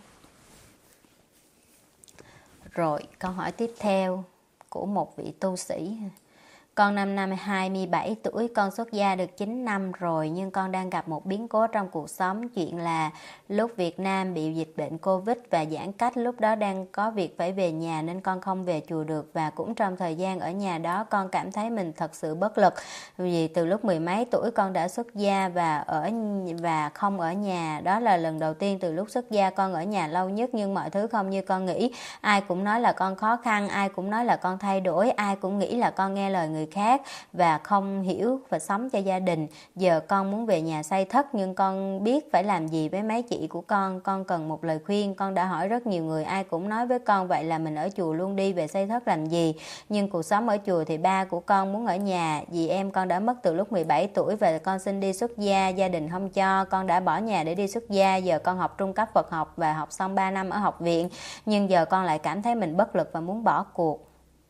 Rồi, câu hỏi tiếp theo của một vị tu sĩ. Con năm 27 tuổi, con xuất gia được 9 năm rồi, nhưng con đang gặp một biến cố trong cuộc sống. Chuyện là lúc Việt Nam bị dịch bệnh Covid và giãn cách, lúc đó đang có việc phải về nhà nên con không về chùa được. Và cũng trong thời gian ở nhà đó, con cảm thấy mình thật sự bất lực. Vì từ lúc 10 mấy tuổi con đã xuất gia và không ở nhà. Đó là lần đầu tiên từ lúc xuất gia con ở nhà lâu nhất, nhưng mọi thứ không như con nghĩ. Ai cũng nói là con khó khăn, ai cũng nói là con thay đổi, ai cũng nghĩ là con nghe lời người khác và không hiểu và sống cho gia đình. Giờ con muốn về nhà xây thất, nhưng con biết phải làm gì với mấy chị của con cần một lời khuyên. Con đã hỏi rất nhiều người, ai cũng nói với con vậy là mình ở chùa luôn đi, về xây thất làm gì. Nhưng cuộc sống ở chùa thì ba của con muốn ở nhà, dì em con đã mất từ lúc 17 tuổi và con xin đi xuất gia, gia đình không cho. Con đã bỏ nhà để đi xuất gia. Giờ con học trung cấp Phật học và học xong 3 năm ở học viện, nhưng giờ con lại cảm thấy mình bất lực và muốn bỏ cuộc.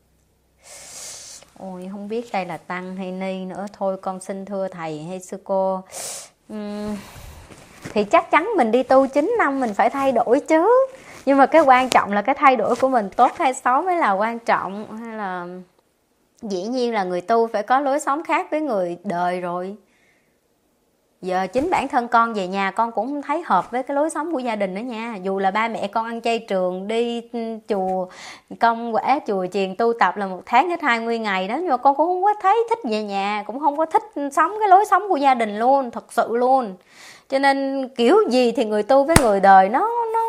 Ôi, không biết đây là tăng hay ni nữa. Thôi con xin thưa thầy hay sư cô, thì chắc chắn mình đi tu 9 năm mình phải thay đổi chứ. Nhưng mà cái quan trọng là cái thay đổi của mình tốt hay xấu mới là quan trọng. Hay là dĩ nhiên là người tu phải có lối sống khác với người đời rồi. Giờ chính bản thân con về nhà con cũng không thấy hợp với cái lối sống của gia đình nữa nha. Dù là ba mẹ con ăn chay trường, đi chùa công quả, chùa chiền tu tập là 1 tháng hết 20 ngày đó, nhưng mà con cũng không có thấy thích về nhà, cũng không có thích sống cái lối sống của gia đình luôn, thật sự luôn. Cho nên kiểu gì thì người tu với người đời nó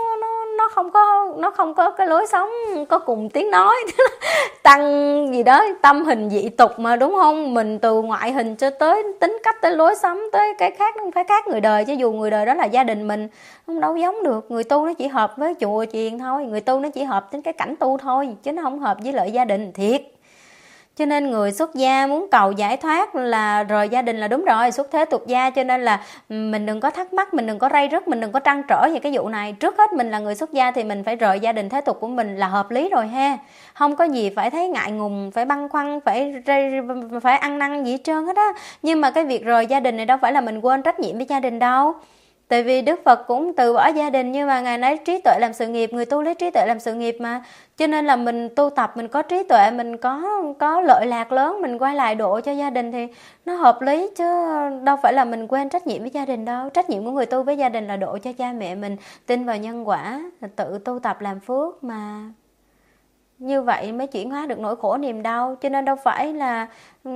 không có cái lối sống có cùng tiếng nói. Tăng gì đó tâm hình dị tục mà, đúng không? Mình từ ngoại hình cho tới tính cách, tới lối sống, tới cái khác nó phải khác người đời chứ. Dù người đời đó là gia đình mình không đâu giống được. Người tu nó chỉ hợp với chùa chiền thôi, người tu nó chỉ hợp đến cái cảnh tu thôi, chứ nó không hợp với lợi gia đình thiệt. Cho nên người xuất gia muốn cầu giải thoát là rời gia đình là đúng rồi, xuất thế tục gia. Cho nên là mình đừng có thắc mắc, mình đừng có ray rứt, mình đừng có trăn trở về cái vụ này. Trước hết mình là người xuất gia thì mình phải rời gia đình thế tục của mình là hợp lý rồi ha. Không có gì phải thấy ngại ngùng, phải băn khoăn, phải ăn năn gì hết trơn hết á. Nhưng mà cái việc rời gia đình này đâu phải là mình quên trách nhiệm với gia đình đâu. Tại vì Đức Phật cũng từ bỏ gia đình, nhưng mà Ngài lấy trí tuệ làm sự nghiệp, người tu lấy trí tuệ làm sự nghiệp mà. Cho nên là mình tu tập, mình có trí tuệ, mình có lợi lạc lớn, mình quay lại độ cho gia đình thì nó hợp lý chứ đâu phải là mình quên trách nhiệm với gia đình đâu. Trách nhiệm của người tu với gia đình là độ cho cha mẹ mình, tin vào nhân quả, tự tu tập làm phước mà. Như vậy mới chuyển hóa được nỗi khổ niềm đau. Cho nên đâu phải là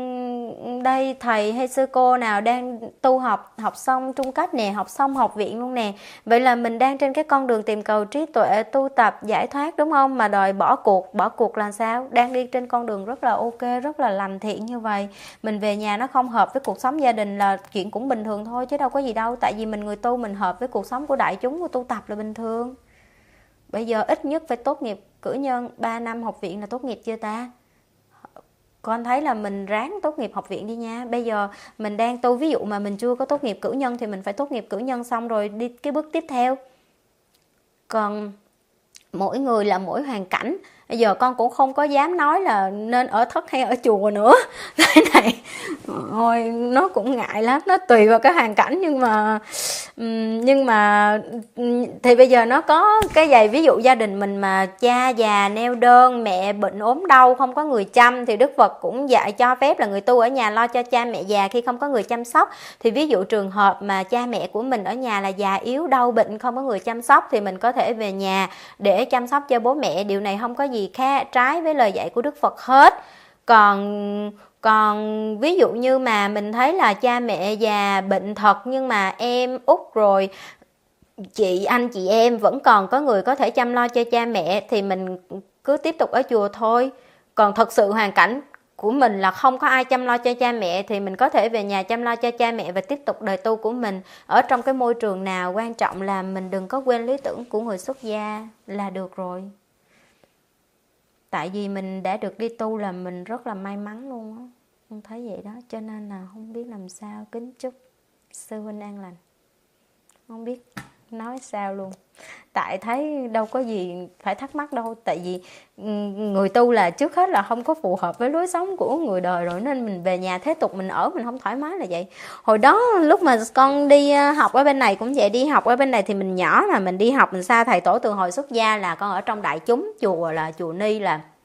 đây thầy hay sư cô nào đang tu học xong trung cấp nè, học xong học viện luôn nè, vậy là mình đang trên cái con đường tìm cầu trí tuệ, tu tập giải thoát, đúng không? Mà đòi bỏ cuộc là sao? Đang đi trên con đường rất là ok, rất là lành thiện như vậy, mình về nhà nó không hợp với cuộc sống gia đình là chuyện cũng bình thường thôi chứ đâu có gì đâu. Tại vì mình người tu, mình hợp với cuộc sống của đại chúng, của tu tập là bình thường. Bây giờ ít nhất phải tốt nghiệp cử nhân, 3 năm học viện là tốt nghiệp chưa ta? Con thấy là mình ráng tốt nghiệp học viện đi nha. Bây giờ mình đang tu, ví dụ mà mình chưa có tốt nghiệp cử nhân thì mình phải tốt nghiệp cử nhân xong rồi đi cái bước tiếp theo. Còn mỗi người là mỗi hoàn cảnh. Bây giờ con cũng không có dám nói là nên ở thất hay ở chùa nữa. Cái này thôi nó cũng ngại lắm, nó tùy vào cái hoàn cảnh. Nhưng mà thì bây giờ nó có cái vậy, ví dụ gia đình mình mà cha già neo đơn, mẹ bệnh ốm đau không có người chăm thì Đức Phật cũng dạy cho phép là người tu ở nhà lo cho cha mẹ già khi không có người chăm sóc. Thì ví dụ trường hợp mà cha mẹ của mình ở nhà là già yếu đau bệnh không có người chăm sóc thì mình có thể về nhà để chăm sóc cho bố mẹ. Điều này không có gì khác trái với lời dạy của Đức Phật hết. Còn ví dụ như mà mình thấy là cha mẹ già bệnh thật nhưng mà em út rồi anh chị em vẫn còn có người có thể chăm lo cho cha mẹ thì mình cứ tiếp tục ở chùa thôi. Còn thật sự hoàn cảnh của mình là không có ai chăm lo cho cha mẹ thì mình có thể về nhà chăm lo cho cha mẹ và tiếp tục đời tu của mình ở trong cái môi trường nào. Quan trọng là mình đừng có quên lý tưởng của người xuất gia là được rồi. Tại vì mình đã được đi tu là mình rất là may mắn luôn á. thấy vậy đó, cho nên là không biết làm sao. Kính chúc sư huynh an lành, không biết nói sao luôn. Tại thấy đâu có gì phải thắc mắc đâu. Tại vì người tu là trước hết là không có phù hợp với lối sống của người đời rồi, nên mình về nhà thế tục mình ở mình không thoải mái là vậy. Hồi đó lúc mà con đi học ở bên này cũng vậy, đi học ở bên này thì mình nhỏ mà mình đi học mình xa thầy tổ từ hồi xuất gia là con ở trong đại chúng, chùa là chùa Ni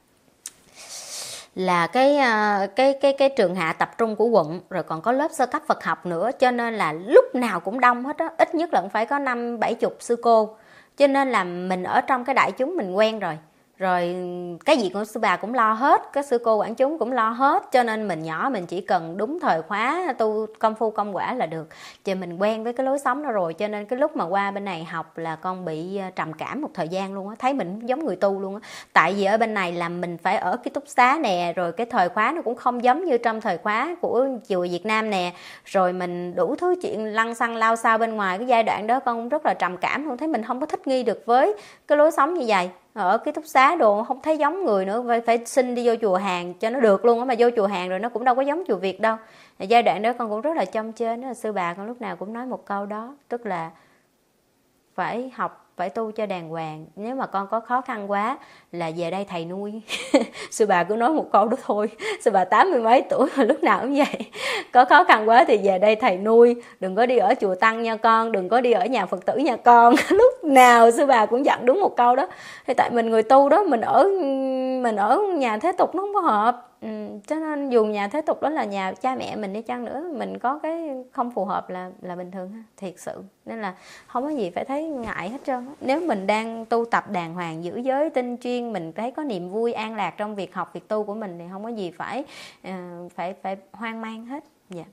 là cái trường hạ tập trung của quận, rồi còn có lớp sơ cấp Phật học nữa, cho nên là lúc nào cũng đông hết á, ít nhất là cũng phải có 50-70 sư cô, cho nên là mình ở trong cái đại chúng mình quen rồi cái gì của sư bà cũng lo hết, các sư cô quản chúng cũng lo hết, cho nên mình nhỏ mình chỉ cần đúng thời khóa tu công phu công quả là được, chứ mình quen với cái lối sống đó rồi, cho nên cái lúc mà qua bên này học là con bị trầm cảm một thời gian luôn á, thấy mình giống người tu luôn á. Tại vì ở bên này là mình phải ở ký túc xá nè, rồi cái thời khóa nó cũng không giống như trong thời khóa của chùa Việt Nam nè, rồi mình đủ thứ chuyện lăng xăng lao sao bên ngoài. Cái giai đoạn đó con cũng rất là trầm cảm luôn, thấy mình không có thích nghi được với cái lối sống như vậy. Ở ký túc xá đồ không thấy giống người nữa, phải xin đi vô chùa hàng cho nó được luôn á, mà vô chùa hàng rồi nó cũng đâu có giống chùa Việt đâu. Giai đoạn đó con cũng rất là chông chênh đó, sư bà con lúc nào cũng nói một câu đó, tức là phải học, phải tu cho đàng hoàng, nếu mà con có khó khăn quá là về đây thầy nuôi. Sư bà cứ nói một câu đó thôi, sư bà 80 mấy tuổi mà lúc nào cũng vậy, có khó khăn quá thì về đây thầy nuôi, đừng có đi ở chùa tăng nha con, đừng có đi ở nhà Phật tử nha con. Lúc nào sư bà cũng dặn đúng một câu đó. Thì tại mình người tu đó, mình ở nhà thế tục nó không có hợp, cho nên dù nhà thế tục đó là nhà cha mẹ mình đi chăng nữa, mình có cái không phù hợp là bình thường ha, thiệt sự. Nên là không có gì phải thấy ngại hết trơn. Nếu mình đang tu tập đàng hoàng, giữ giới tinh chuyên, mình thấy có niềm vui an lạc trong việc học việc tu của mình thì không có gì phải hoang mang hết. Dạ.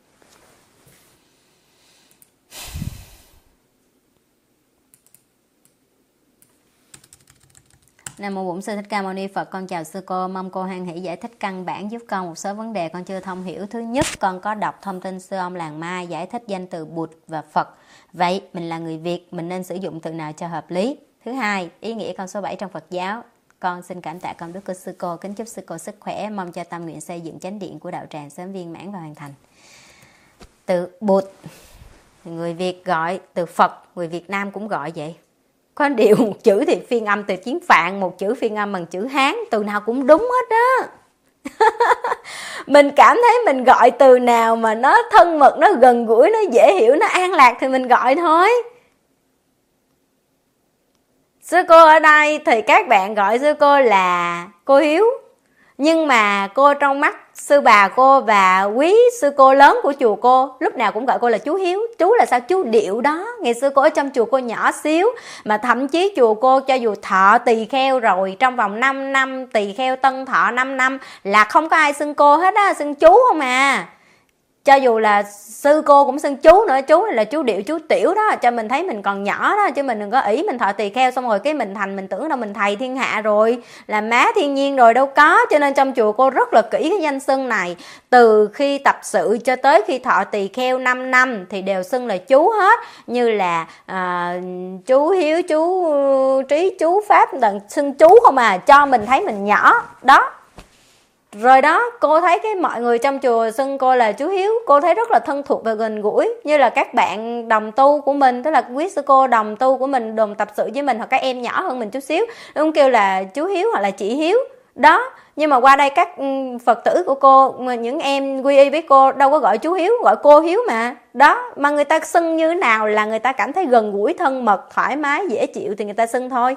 Nam mô Bổn Sư Thích Ca Mâu Ni Phật. Con chào sư cô, mong cô hoan hỷ giải thích căn bản giúp con một số vấn đề con chưa thông hiểu. Thứ nhất, con có đọc thông tin sư ông Làng Mai giải thích danh từ Bụt và Phật. Vậy mình là người Việt, mình nên sử dụng từ nào cho hợp lý? Thứ hai, ý nghĩa con số 7 trong Phật giáo. Con xin cảm tạ công đức của sư cô, kính chúc sư cô sức khỏe, mong cho tâm nguyện xây dựng chánh điện của đạo tràng sớm viên mãn và hoàn thành. Từ Bụt, người Việt gọi, từ Phật, người Việt Nam cũng gọi vậy. Có điều một chữ thì phiên âm từ tiếng Phạn, một chữ phiên âm bằng chữ Hán, từ nào cũng đúng hết đó. Mình cảm thấy mình gọi từ nào mà nó thân mật, nó gần gũi, nó dễ hiểu, nó an lạc thì mình gọi thôi. Sư cô ở đây thì các bạn gọi sư cô là cô Hiếu, nhưng mà cô trong mắt sư bà cô và quý sư cô lớn của chùa cô lúc nào cũng gọi cô là chú Hiếu. Chú là sao? Chú Điệu đó. Ngày xưa cô ở trong chùa cô nhỏ xíu, mà thậm chí chùa cô cho dù thọ tỳ kheo rồi, trong vòng 5 năm tỳ kheo tân thọ 5 năm là không có ai xưng cô hết á, xưng chú không à. Cho dù là sư cô cũng xưng chú nữa, chú là chú Điệu, chú Tiểu đó, cho mình thấy mình còn nhỏ đó, chứ mình đừng có ỷ mình thọ tỳ kheo xong rồi cái mình tưởng đâu mình thầy thiên hạ rồi, là má thiên nhiên rồi, đâu có. Cho nên trong chùa cô rất là kỹ cái danh xưng này, từ khi tập sự cho tới khi thọ tỳ kheo 5 năm thì đều xưng là chú hết, như là chú Hiếu, chú Trí, chú Pháp, xưng chú không à, cho mình thấy mình nhỏ đó. Rồi đó, cô thấy cái mọi người trong chùa xưng cô là chú Hiếu, cô thấy rất là thân thuộc và gần gũi, như là các bạn đồng tu của mình, tức là quý sư cô đồng tu của mình, đồng tập sự với mình, hoặc các em nhỏ hơn mình chút xíu, cũng kêu là chú Hiếu hoặc là chị Hiếu đó. Nhưng mà qua đây các Phật tử của cô, những em quy y với cô đâu có gọi chú Hiếu, gọi cô Hiếu mà đó. Mà người ta xưng như thế nào là người ta cảm thấy gần gũi, thân mật, thoải mái, dễ chịu thì người ta xưng thôi.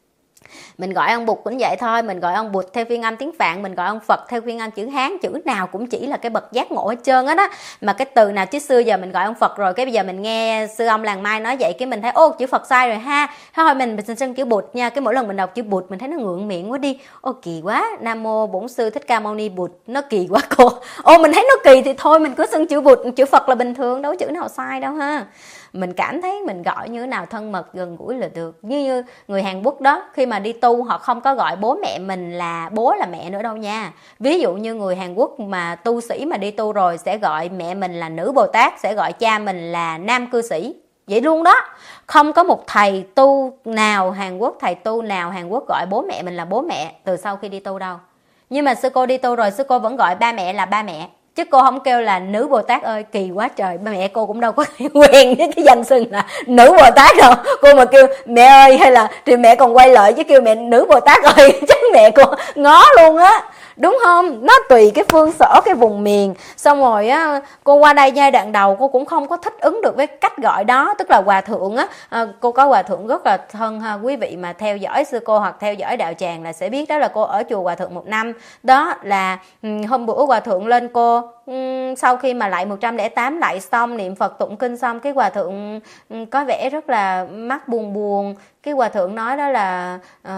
Mình gọi ông Bụt cũng vậy thôi, mình gọi ông Bụt theo phiên âm tiếng Phạn, mình gọi ông Phật theo phiên âm chữ Hán, chữ nào cũng chỉ là cái bậc giác ngộ hết trơn á đó. Mà cái từ nào chứ xưa giờ mình gọi ông Phật rồi, cái bây giờ mình nghe sư ông Làng Mai nói vậy, cái mình thấy ô chữ Phật sai rồi ha, thôi mình xin chữ Bụt nha. Cái mỗi lần mình đọc chữ Bụt mình thấy nó ngượng miệng quá đi, ô kỳ quá, Nam mô Bổn Sư Thích Ca Mâu Ni Bụt, nó kỳ quá cô. Ô mình thấy nó kỳ thì thôi mình cứ xưng chữ Bụt, chữ Phật là bình thường, đâu có chữ nào sai đâu ha. Mình cảm thấy mình gọi như thế nào thân mật gần gũi là được. Như người Hàn Quốc đó, khi mà đi tu họ không có gọi bố mẹ mình là bố là mẹ nữa đâu nha. Ví dụ như người Hàn Quốc mà tu sĩ mà đi tu rồi sẽ gọi mẹ mình là nữ Bồ Tát, sẽ gọi cha mình là nam cư sĩ, vậy luôn đó. Không có một thầy tu nào Hàn Quốc, thầy tu nào Hàn Quốc gọi bố mẹ mình là bố mẹ từ sau khi đi tu đâu. Nhưng mà sư cô đi tu rồi, sư cô vẫn gọi ba mẹ là ba mẹ. chứ cô không kêu là nữ Bồ Tát ơi, kỳ quá trời, mẹ cô cũng đâu có quen với cái danh xưng là nữ Bồ Tát đâu. Cô mà kêu mẹ ơi hay là thì mẹ còn quay lại, chứ kêu mẹ nữ Bồ Tát ơi chắc mẹ cô ngó luôn á, đúng không? Nó tùy cái phương sở, cái vùng miền. Xong rồi á, cô qua đây giai đoạn đầu cô cũng không có thích ứng được với cách gọi đó, tức là hòa thượng á, cô có hòa thượng rất là thân ha, quý vị mà theo dõi sư cô hoặc theo dõi đạo tràng là sẽ biết, đó là cô ở chùa hòa thượng 1 năm. Đó là hôm bữa hòa thượng lên cô, sau khi mà lại 108 lại xong, niệm Phật tụng kinh xong, cái hòa thượng có vẻ rất là mắt buồn buồn. Cái hòa thượng nói đó là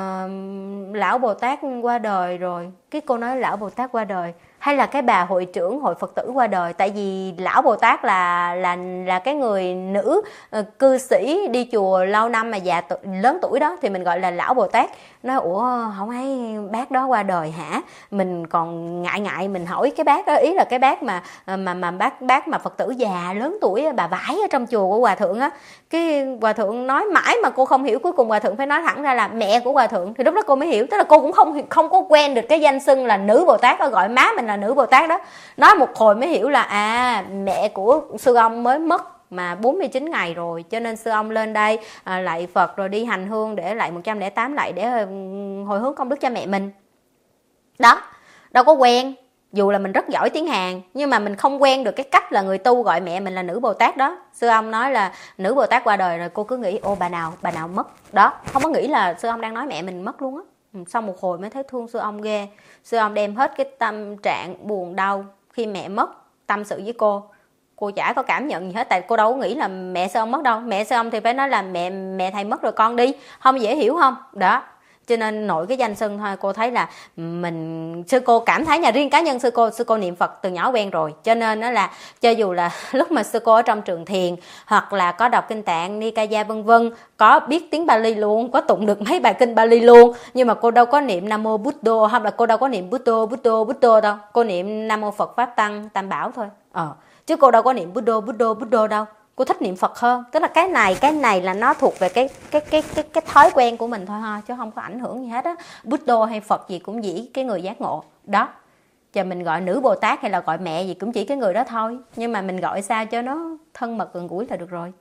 lão Bồ Tát qua đời rồi. Cái cô nói lão Bồ Tát qua đời hay là cái bà hội trưởng hội Phật tử qua đời? Tại vì lão Bồ Tát là cái người nữ cư sĩ đi chùa lâu năm mà lớn tuổi đó thì mình gọi là lão Bồ Tát. Nói ủa không thấy bác đó qua đời hả? Mình còn ngại mình hỏi cái bác đó, ý là cái bác mà bác mà Phật tử già lớn tuổi, bà vải ở trong chùa của hòa thượng á. Cái hòa thượng nói mãi mà cô không hiểu, cuối cùng hòa thượng phải nói thẳng ra là mẹ của hòa thượng, thì lúc đó cô mới hiểu. Tức là cô cũng không có quen được cái danh xưng là nữ Bồ Tát, gọi má mình là nữ Bồ Tát đó. Nói một hồi mới hiểu là mẹ của sư ông mới mất mà 49 ngày rồi, cho nên sư ông lên đây lạy Phật rồi đi hành hương để lại 108 lạy để hồi hướng công đức cho mẹ mình. Đó, đâu có quen. Dù là mình rất giỏi tiếng Hàn nhưng mà mình không quen được cái cách là người tu gọi mẹ mình là nữ Bồ Tát đó. Sư ông nói là nữ Bồ Tát qua đời rồi, cô cứ nghĩ ô bà nào mất đó, không có nghĩ là sư ông đang nói mẹ mình mất luôn á. Sau một hồi mới thấy thương sư ông ghê. Sư ông đem hết cái tâm trạng buồn đau khi mẹ mất tâm sự với cô chả có cảm nhận gì hết, tại cô đâu có nghĩ là mẹ sư ông mất đâu. Mẹ sư ông thì phải nói là mẹ thầy mất rồi con đi, không dễ hiểu không đó. Cho nên nội cái danh xưng thôi, cô thấy là sư cô cảm thấy riêng cá nhân sư cô niệm Phật từ nhỏ quen rồi, cho nên đó là cho dù là lúc mà sư cô ở trong trường thiền hoặc là có đọc kinh Tạng Nikaya vân vân, có biết tiếng Bali luôn, có tụng được mấy bài kinh Bali luôn, nhưng mà cô đâu có niệm Nam Mô Buddha, hoặc là cô đâu có niệm Buddha đâu, cô niệm Nam Mô Phật Pháp Tăng Tam Bảo thôi. Chứ cô đâu có niệm Buddha đâu. Cô thích niệm Phật hơn. Tức là cái này là nó thuộc về cái thói quen của mình thôi ha, chứ không có ảnh hưởng gì hết á. Buddha hay Phật gì cũng chỉ cái người giác ngộ đó. Giờ mình gọi nữ Bồ Tát hay là gọi mẹ gì cũng chỉ cái người đó thôi, nhưng mà mình gọi sao cho nó thân mật gần gũi là được rồi.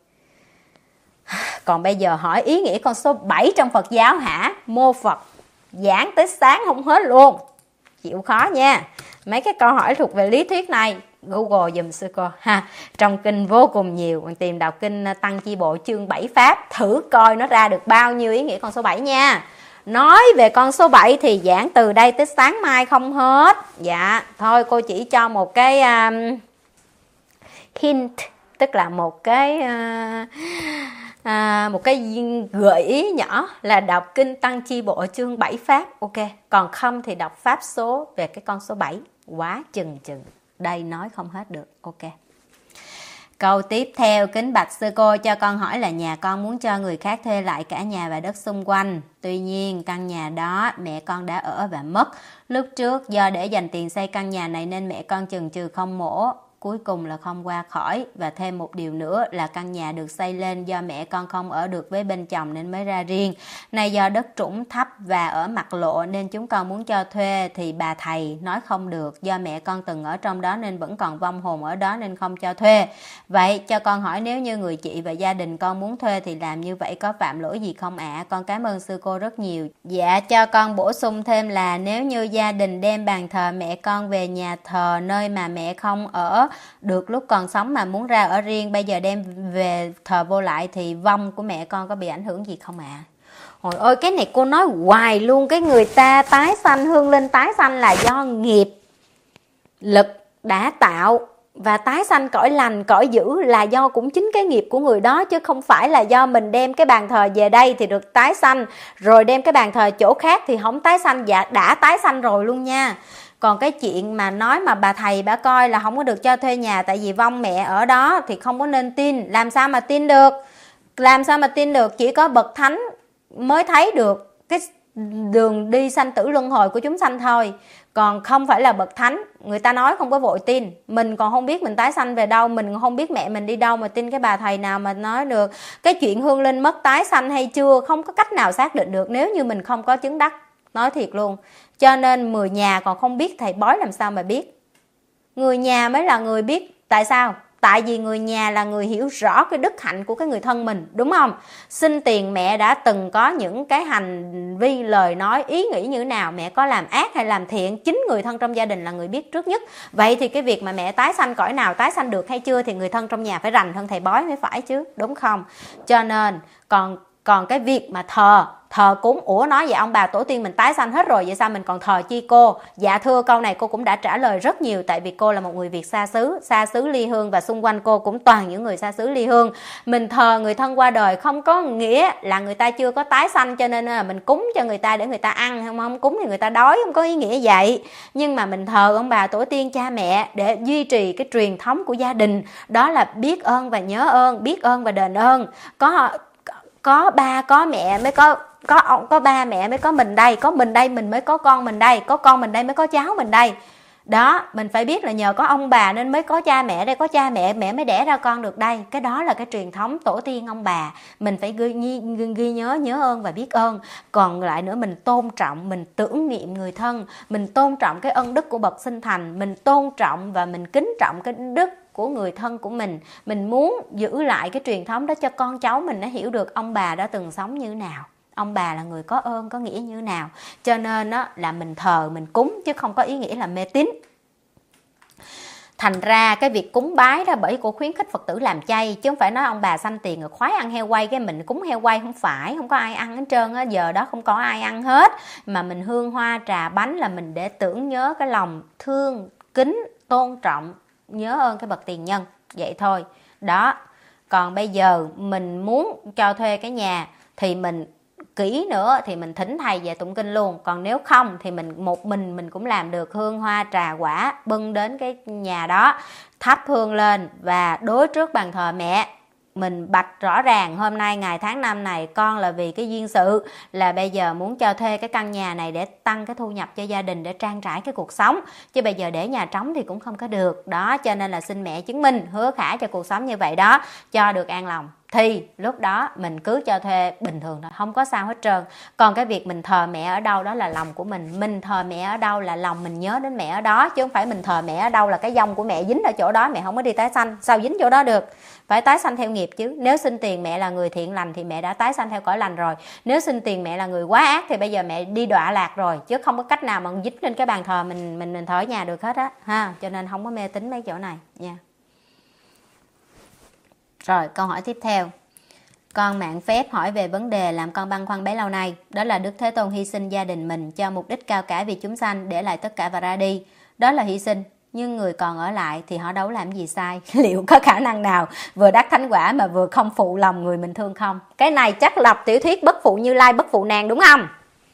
Còn bây giờ hỏi ý nghĩa con số 7 trong Phật giáo hả? Mô Phật giảng tới sáng không hết luôn, chịu khó nha. Mấy cái câu hỏi thuộc về lý thuyết này Google dùm sư cô ha. Trong kinh vô cùng nhiều, bạn tìm đọc kinh Tăng Chi Bộ chương 7 Pháp, thử coi nó ra được bao nhiêu ý nghĩa con số 7 nha. Nói về con số 7 thì giảng từ đây tới sáng mai không hết. Dạ, thôi cô chỉ cho một cái hint, tức là một cái gợi ý nhỏ là đọc kinh Tăng Chi Bộ chương 7 Pháp. Ok, còn không thì đọc Pháp số về cái con số 7. Quá chừng đây nói không hết được. Ok, câu tiếp theo, kính bạch sư cô, cho con hỏi là nhà con muốn cho người khác thuê lại cả nhà và đất xung quanh. Tuy nhiên căn nhà đó mẹ con đã ở và mất. Lúc trước do để dành tiền xây căn nhà này nên mẹ con chần chừ không mổ, cuối cùng là không qua khỏi. Và thêm một điều nữa là căn nhà được xây lên do mẹ con không ở được với bên chồng nên mới ra riêng. Này do đất trũng thấp và ở mặt lộ nên chúng con muốn cho thuê thì bà thầy nói không được, do mẹ con từng ở trong đó nên vẫn còn vong hồn ở đó nên không cho thuê. Vậy cho con hỏi nếu như người chị và gia đình con muốn thuê thì làm như vậy có phạm lỗi gì không ạ? Con cảm ơn sư cô rất nhiều. Dạ, cho con bổ sung thêm là nếu như gia đình đem bàn thờ mẹ con về nhà thờ nơi mà mẹ không ở được lúc còn sống mà muốn ra ở riêng, bây giờ đem về thờ vô lại thì vong của mẹ con có bị ảnh hưởng gì không ạ? Hồi ơi, cái này cô nói hoài luôn. Cái người ta tái sanh, hương linh tái sanh là do nghiệp lực đã tạo, và tái sanh cõi lành cõi dữ là do cũng chính cái nghiệp của người đó, chứ không phải là do mình đem cái bàn thờ về đây thì được tái sanh, rồi đem cái bàn thờ chỗ khác thì không tái sanh. Dạ, đã tái sanh rồi luôn nha. Còn cái chuyện mà nói mà bà thầy bà coi là không có được cho thuê nhà tại vì vong mẹ ở đó thì không có nên tin. Làm sao mà tin được? Làm sao mà tin được? Chỉ có bậc thánh mới thấy được cái đường đi sanh tử luân hồi của chúng sanh thôi. Còn không phải là bậc thánh, người ta nói không có vội tin. Mình còn không biết mình tái sanh về đâu, mình còn không biết mẹ mình đi đâu mà tin cái bà thầy nào mà nói được. Cái chuyện hương linh mất tái sanh hay chưa không có cách nào xác định được nếu như mình không có chứng đắc. Nói thiệt luôn. Cho nên 10 nhà còn không biết thầy bói làm sao mà biết. Người nhà mới là người biết. Tại sao? Tại vì người nhà là người hiểu rõ cái đức hạnh của cái người thân mình, đúng không? Xin tiền mẹ đã từng có những cái hành vi, lời nói, ý nghĩ như thế nào, mẹ có làm ác hay làm thiện, chính người thân trong gia đình là người biết trước nhất. Vậy thì cái việc mà mẹ tái sanh cõi nào, tái sanh được hay chưa thì người thân trong nhà phải rành hơn thầy bói mới phải chứ, đúng không? Cho nên còn cái việc mà thờ cúng, ủa nói vậy ông bà tổ tiên mình tái sanh hết rồi, vậy sao mình còn thờ chi cô? Dạ thưa, câu này cô cũng đã trả lời rất nhiều, tại vì cô là một người Việt xa xứ ly hương, và xung quanh cô cũng toàn những người xa xứ ly hương. Mình thờ người thân qua đời không có nghĩa là người ta chưa có tái sanh, cho nên là mình cúng cho người ta để người ta ăn, không cúng thì người ta đói, không có ý nghĩa vậy. Nhưng mà mình thờ ông bà tổ tiên cha mẹ để duy trì cái truyền thống của gia đình, đó là biết ơn và nhớ ơn, biết ơn và đền ơn. Có ba có mẹ mới có ba mẹ mới có mình đây, có mình đây mình mới có con mình đây, có con mình đây mới có cháu mình đây. Đó, mình phải biết là nhờ có ông bà nên mới có cha mẹ đây, có cha mẹ mới đẻ ra con được đây. Cái đó là cái truyền thống tổ tiên ông bà, mình phải ghi nhớ ơn và biết ơn. Còn lại nữa, mình tôn trọng, mình tưởng niệm người thân, mình tôn trọng cái ân đức của bậc sinh thành, mình tôn trọng và mình kính trọng cái đức của người thân của mình. Mình muốn giữ lại cái truyền thống đó cho con cháu mình nó hiểu được ông bà đã từng sống như nào, ông bà là người có ơn có nghĩa như nào. Cho nên đó là mình thờ mình cúng chứ không có ý nghĩa là mê tín. Thành ra cái việc cúng bái đó, bởi cô khuyến khích Phật tử làm chay, chứ không phải nói ông bà sanh tiền rồi khoái ăn heo quay cái mình cúng heo quay, không phải, không có ai ăn hết trơn á, giờ đó không có ai ăn hết. Mà mình hương hoa trà bánh là mình để tưởng nhớ cái lòng thương kính tôn trọng, nhớ ơn cái bậc tiền nhân, vậy thôi. Đó, còn bây giờ mình muốn cho thuê cái nhà thì mình kỹ nữa thì mình thỉnh thầy về tụng kinh luôn. Còn nếu không thì một mình cũng làm được. Hương hoa trà quả bưng đến cái nhà đó, thắp hương lên và đối trước bàn thờ mẹ, mình bạch rõ ràng hôm nay ngày tháng năm này con là vì cái duyên sự là bây giờ muốn cho thuê cái căn nhà này để tăng cái thu nhập cho gia đình, để trang trải cái cuộc sống, chứ bây giờ để nhà trống thì cũng không có được. Đó, cho nên là xin mẹ chứng minh hứa khả cho cuộc sống như vậy đó, cho được an lòng, thì lúc đó mình cứ cho thuê bình thường thôi, không có sao hết trơn. Còn cái việc mình thờ mẹ ở đâu đó là lòng của mình thờ mẹ ở đâu là lòng mình nhớ đến mẹ ở đó, chứ không phải mình thờ mẹ ở đâu là cái dông của mẹ dính ở chỗ đó, mẹ không có đi tái sanh, sao dính chỗ đó được. Phải tái sanh theo nghiệp chứ. Nếu xin tiền mẹ là người thiện lành thì mẹ đã tái sanh theo cõi lành rồi. Nếu xin tiền mẹ là người quá ác thì bây giờ mẹ đi đọa lạc rồi, chứ không có cách nào mà dính lên cái bàn thờ mình thờ ở nhà được hết á ha. Cho nên không có mê tín mấy chỗ này nha. Rồi, câu hỏi tiếp theo. Con mạng phép hỏi về vấn đề làm con băn khoăn bấy lâu nay, đó là Đức Thế Tôn hy sinh gia đình mình cho mục đích cao cả vì chúng sanh, để lại tất cả và ra đi. Đó là hy sinh, nhưng người còn ở lại thì họ đâu làm gì sai. Liệu có khả năng nào vừa đắc thánh quả mà vừa không phụ lòng người mình thương không? Cái này chắc lọc tiểu thuyết Bất Phụ Như Lai, Bất Phụ Nàng đúng không?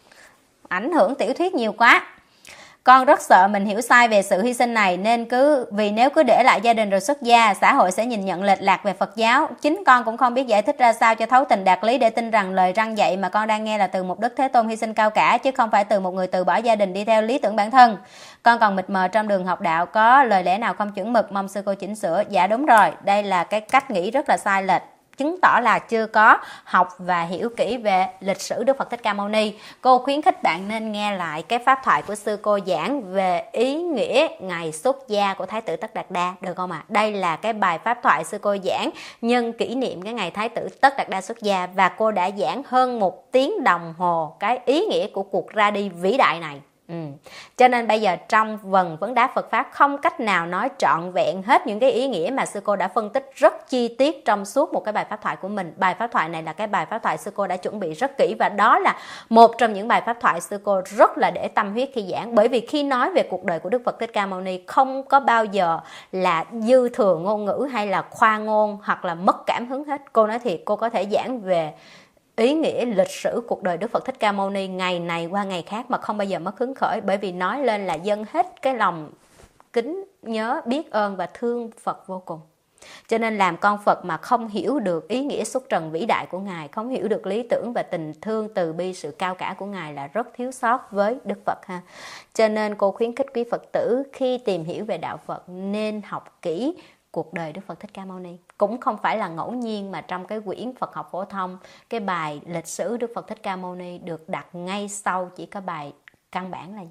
Ảnh hưởng tiểu thuyết nhiều quá. Con rất sợ mình hiểu sai về sự hy sinh này, nên vì nếu cứ để lại gia đình rồi xuất gia, xã hội sẽ nhìn nhận lệch lạc về Phật giáo. Chính con cũng không biết giải thích ra sao cho thấu tình đạt lý, để tin rằng lời răn dạy mà con đang nghe là từ một Đức Thế Tôn hy sinh cao cả, chứ không phải từ một người từ bỏ gia đình đi theo lý tưởng bản thân. Con còn mịt mờ trong đường học đạo, có lời lẽ nào không chuẩn mực, mong sư cô chỉnh sửa. Dạ đúng rồi, đây là cái cách nghĩ rất là sai lệch, chứng tỏ là chưa có học và hiểu kỹ về lịch sử Đức Phật Thích Ca Mâu Ni. Cô khuyến khích bạn nên nghe lại cái pháp thoại của sư cô giảng về ý nghĩa ngày xuất gia của Thái tử Tất Đạt Đa, được không ạ? Đây là cái bài pháp thoại sư cô giảng nhân kỷ niệm cái ngày Thái tử Tất Đạt Đa xuất gia, và cô đã giảng hơn 1 tiếng đồng hồ cái ý nghĩa của cuộc ra đi vĩ đại này. Cho nên bây giờ trong vấn đáp Phật Pháp không cách nào nói trọn vẹn hết những cái ý nghĩa mà sư cô đã phân tích rất chi tiết trong suốt một cái bài pháp thoại của mình. Bài pháp thoại này là cái bài pháp thoại sư cô đã chuẩn bị rất kỹ, và đó là một trong những bài pháp thoại sư cô rất là để tâm huyết khi giảng. Bởi vì khi nói về cuộc đời của Đức Phật Thích Ca Mâu Ni không có bao giờ là dư thừa ngôn ngữ hay là khoa ngôn hoặc là mất cảm hứng hết. Cô nói thiệt, cô có thể giảng về ý nghĩa lịch sử cuộc đời Đức Phật Thích Ca Mâu Ni ngày này qua ngày khác mà không bao giờ mất hứng khởi, bởi vì nói lên là dâng hết cái lòng kính nhớ, biết ơn và thương Phật vô cùng. Cho nên làm con Phật mà không hiểu được ý nghĩa xuất trần vĩ đại của Ngài, không hiểu được lý tưởng và tình thương từ bi, sự cao cả của Ngài là rất thiếu sót với Đức Phật ha. Cho nên cô khuyến khích quý Phật tử khi tìm hiểu về đạo Phật nên học kỹ cuộc đời Đức Phật Thích Ca Mâu Ni. Cũng không phải là ngẫu nhiên mà trong cái quyển Phật học phổ thông, cái bài lịch sử Đức Phật Thích Ca Mâu Ni được đặt ngay sau chỉ có bài căn bản là gì?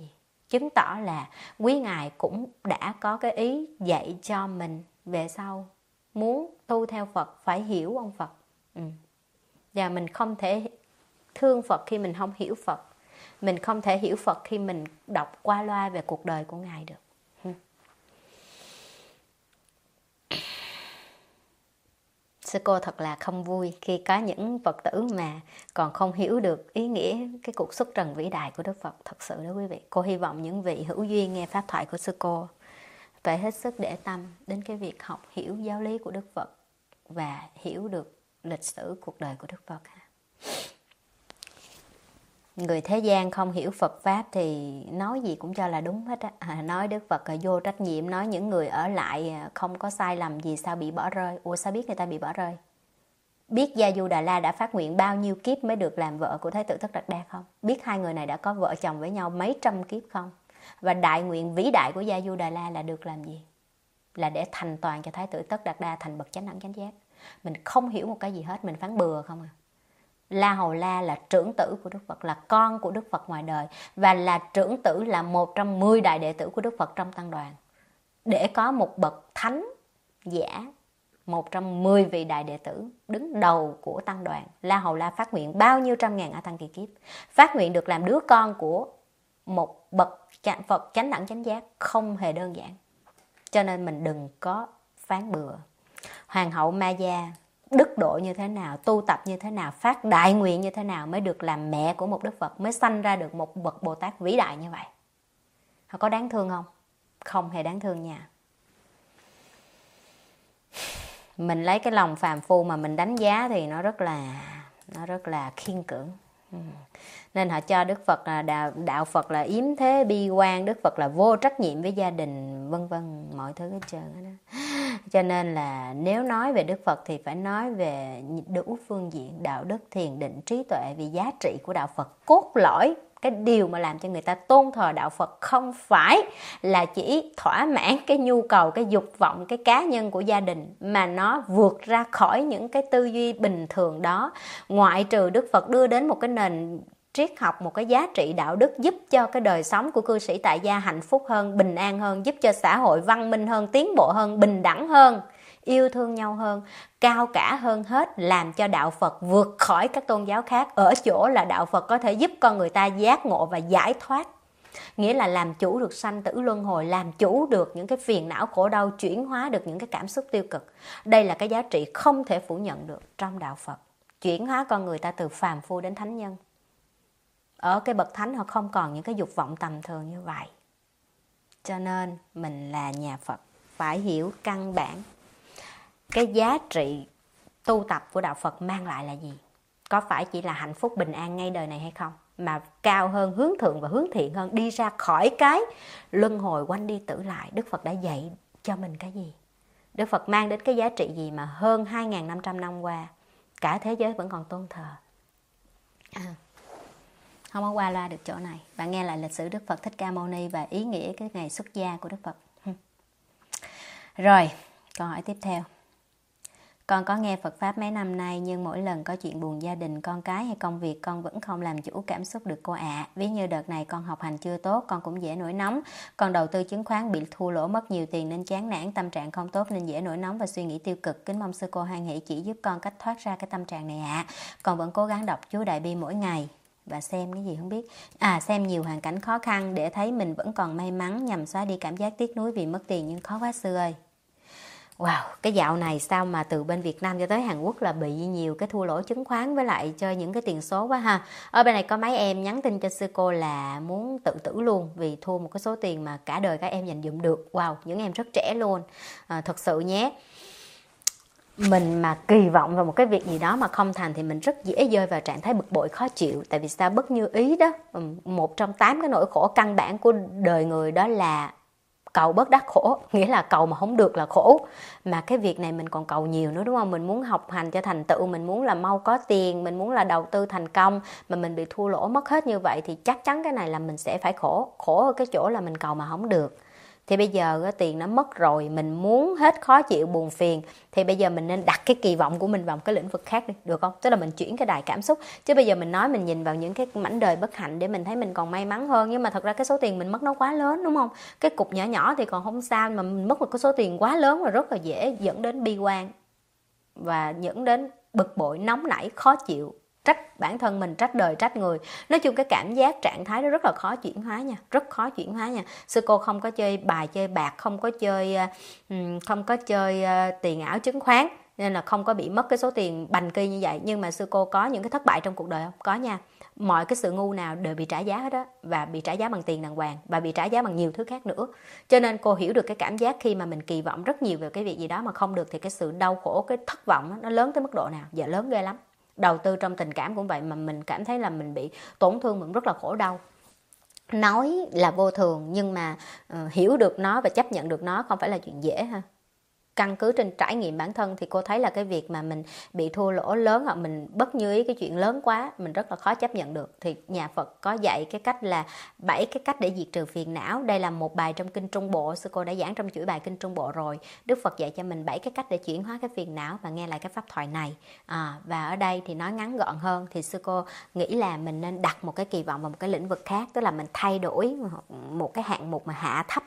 Chứng tỏ là quý ngài cũng đã có cái ý dạy cho mình về sau muốn tu theo Phật phải hiểu ông Phật. Và mình không thể thương Phật khi mình không hiểu Phật. Mình không thể hiểu Phật khi mình đọc qua loa về cuộc đời của ngài được. Sư cô thật là không vui khi có những Phật tử mà còn không hiểu được ý nghĩa cái cuộc xuất trần vĩ đại của Đức Phật. Thật sự đó quý vị. Cô hy vọng những vị hữu duyên nghe pháp thoại của sư cô phải hết sức để tâm đến cái việc học hiểu giáo lý của Đức Phật và hiểu được lịch sử cuộc đời của Đức Phật. Người thế gian không hiểu Phật Pháp thì nói gì cũng cho là đúng hết á. Nói Đức Phật là vô trách nhiệm, nói những người ở lại không có sai lầm gì sao bị bỏ rơi. Ủa sao biết người ta bị bỏ rơi? Biết Gia Du Đà La đã phát nguyện bao nhiêu kiếp mới được làm vợ của Thái tử Tất Đạt Đa không? Biết hai người này đã có vợ chồng với nhau mấy trăm kiếp không? Và đại nguyện vĩ đại của Gia Du Đà La là được làm gì? Là để thành toàn cho Thái tử Tất Đạt Đa thành bậc chánh đẳng chánh giác. Mình không hiểu một cái gì hết, mình phán bừa không à. La Hầu La là trưởng tử của Đức Phật, là con của Đức Phật ngoài đời và là trưởng tử, là một trong 10 đại đệ tử của Đức Phật trong tăng đoàn. Để có một bậc thánh giả, một trong 10 vị đại đệ tử đứng đầu của tăng đoàn, La Hầu La phát nguyện bao nhiêu trăm ngàn A Tăng kỳ kiếp, phát nguyện được làm đứa con của một bậc Phật chánh đẳng chánh giác không hề đơn giản. Cho nên mình đừng có phán bừa. Hoàng hậu Maya đức độ như thế nào, tu tập như thế nào, phát đại nguyện như thế nào mới được làm mẹ của một Đức Phật, mới sanh ra được một bậc Bồ Tát vĩ đại như vậy. Họ có đáng thương không? Không hề đáng thương nha. Mình lấy cái lòng phàm phu mà mình đánh giá thì nó rất là khiên cưỡng. Nên họ cho Đức Phật là đạo Phật là yếm thế bi quan, Đức Phật là vô trách nhiệm với gia đình, vân vân, mọi thứ hết trơn đó. Cho nên là nếu nói về Đức Phật thì phải nói về đủ phương diện, đạo đức, thiền định, trí tuệ. Vì giá trị của đạo Phật cốt lõi, cái điều mà làm cho người ta tôn thờ đạo Phật không phải là chỉ thỏa mãn cái nhu cầu, cái dục vọng, cái cá nhân của gia đình, mà nó vượt ra khỏi những cái tư duy bình thường đó. Ngoại trừ Đức Phật đưa đến một cái nền triết học, một cái giá trị đạo đức giúp cho cái đời sống của cư sĩ tại gia hạnh phúc hơn, bình an hơn, giúp cho xã hội văn minh hơn, tiến bộ hơn, bình đẳng hơn, yêu thương nhau hơn, cao cả hơn hết, làm cho đạo Phật vượt khỏi các tôn giáo khác ở chỗ là đạo Phật có thể giúp con người ta giác ngộ và giải thoát. Nghĩa là làm chủ được sanh tử luân hồi, làm chủ được những cái phiền não khổ đau, chuyển hóa được những cái cảm xúc tiêu cực. Đây là cái giá trị không thể phủ nhận được trong đạo Phật. Chuyển hóa con người ta từ phàm phu đến thánh nhân. Ở cái bậc thánh họ không còn những cái dục vọng tầm thường như vậy. Cho nên mình là nhà Phật phải hiểu căn bản cái giá trị tu tập của đạo Phật mang lại là gì. Có phải chỉ là hạnh phúc bình an ngay đời này hay không, mà cao hơn, hướng thượng và hướng thiện hơn, đi ra khỏi cái luân hồi quanh đi tử lại. Đức Phật đã dạy cho mình cái gì? Đức Phật mang đến cái giá trị gì mà hơn 2.500 năm qua cả thế giới vẫn còn tôn thờ? Không có qua loa được chỗ này. Bạn nghe lại lịch sử Đức Phật Thích Ca Mâu Ni và ý nghĩa cái ngày xuất gia của Đức Phật. Rồi, câu hỏi tiếp theo. Con có nghe Phật Pháp mấy năm nay, nhưng mỗi lần có chuyện buồn gia đình, con cái hay công việc, con vẫn không làm chủ cảm xúc được cô ạ. Ví như đợt này con học hành chưa tốt, con cũng dễ nổi nóng. Con đầu tư chứng khoán bị thua lỗ mất nhiều tiền nên chán nản, tâm trạng không tốt nên dễ nổi nóng và suy nghĩ tiêu cực. Kính mong sư cô hoan hỷ chỉ giúp con cách thoát ra cái tâm trạng này ạ. Con vẫn cố gắng đọc chú Đại Bi mỗi ngày. Và xem cái gì không biết. Xem nhiều hoàn cảnh khó khăn để thấy mình vẫn còn may mắn, nhằm xóa đi cảm giác tiếc nuối vì mất tiền, nhưng khó quá sư ơi. Wow, cái dạo này sao mà từ bên Việt Nam cho tới Hàn Quốc là bị nhiều cái thua lỗ chứng khoán với lại chơi những cái tiền số quá ha. Ở bên này có mấy em nhắn tin cho sư cô là muốn tự tử luôn vì thua một cái số tiền mà cả đời các em dành dụm được. Wow, những em rất trẻ luôn. Thật sự nhé, mình mà kỳ vọng vào một cái việc gì đó mà không thành thì mình rất dễ rơi vào trạng thái bực bội khó chịu. Tại vì sao? Bất như ý đó. Một trong 8 cái nỗi khổ căn bản của đời người đó là cầu bất đắc khổ. Nghĩa là cầu mà không được là khổ. Mà cái việc này mình còn cầu nhiều nữa đúng không? Mình muốn học hành cho thành tựu, mình muốn là mau có tiền, mình muốn là đầu tư thành công, mà mình bị thua lỗ mất hết như vậy thì chắc chắn cái này là mình sẽ phải khổ. Khổ ở cái chỗ là mình cầu mà không được. Thì bây giờ tiền nó mất rồi, mình muốn hết khó chịu buồn phiền, thì bây giờ mình nên đặt cái kỳ vọng của mình vào một cái lĩnh vực khác đi, được không? Tức là mình chuyển cái đài cảm xúc. Chứ bây giờ mình nói mình nhìn vào những cái mảnh đời bất hạnh để mình thấy mình còn may mắn hơn, nhưng mà thật ra cái số tiền mình mất nó quá lớn, đúng không? Cái cục nhỏ nhỏ thì còn không sao, mà mình mất một cái số tiền quá lớn là rất là dễ dẫn đến bi quan và dẫn đến bực bội, nóng nảy, khó chịu, trách bản thân mình, trách đời, trách người. Nói chung cái cảm giác trạng thái đó rất là khó chuyển hóa nha, rất khó chuyển hóa nha. Sư cô không có chơi bài chơi bạc, không có chơi tiền ảo chứng khoán, nên là không có bị mất cái số tiền bành kỳ như vậy. Nhưng mà sư cô có những cái thất bại trong cuộc đời không? Có nha. Mọi cái sự ngu nào đều bị trả giá hết á, và bị trả giá bằng tiền đàng hoàng, và bị trả giá bằng nhiều thứ khác nữa. Cho nên cô hiểu được cái cảm giác khi mà mình kỳ vọng rất nhiều về cái việc gì đó mà không được, thì cái sự đau khổ, cái thất vọng đó, nó lớn tới mức độ nào? Dạ lớn ghê lắm. Đầu tư trong tình cảm cũng vậy, mà mình cảm thấy là mình bị tổn thương, mình rất là khổ đau. Nói là vô thường, nhưng mà hiểu được nó và chấp nhận được nó không phải là chuyện dễ ha. Căn cứ trên trải nghiệm bản thân thì cô thấy là cái việc mà mình bị thua lỗ lớn, hoặc mình bất như ý cái chuyện lớn quá, mình rất là khó chấp nhận được. Thì nhà Phật có dạy cái cách là 7 cái cách để diệt trừ phiền não. Đây là một bài trong kinh Trung Bộ, sư cô đã giảng trong chuỗi bài kinh Trung Bộ rồi. Đức Phật dạy cho mình 7 cái cách để chuyển hóa cái phiền não, và nghe lại cái pháp thoại này. Và ở đây thì nói ngắn gọn hơn, thì sư cô nghĩ là mình nên đặt một cái kỳ vọng vào một cái lĩnh vực khác, tức là mình thay đổi một cái hạng mục mà hạ thấp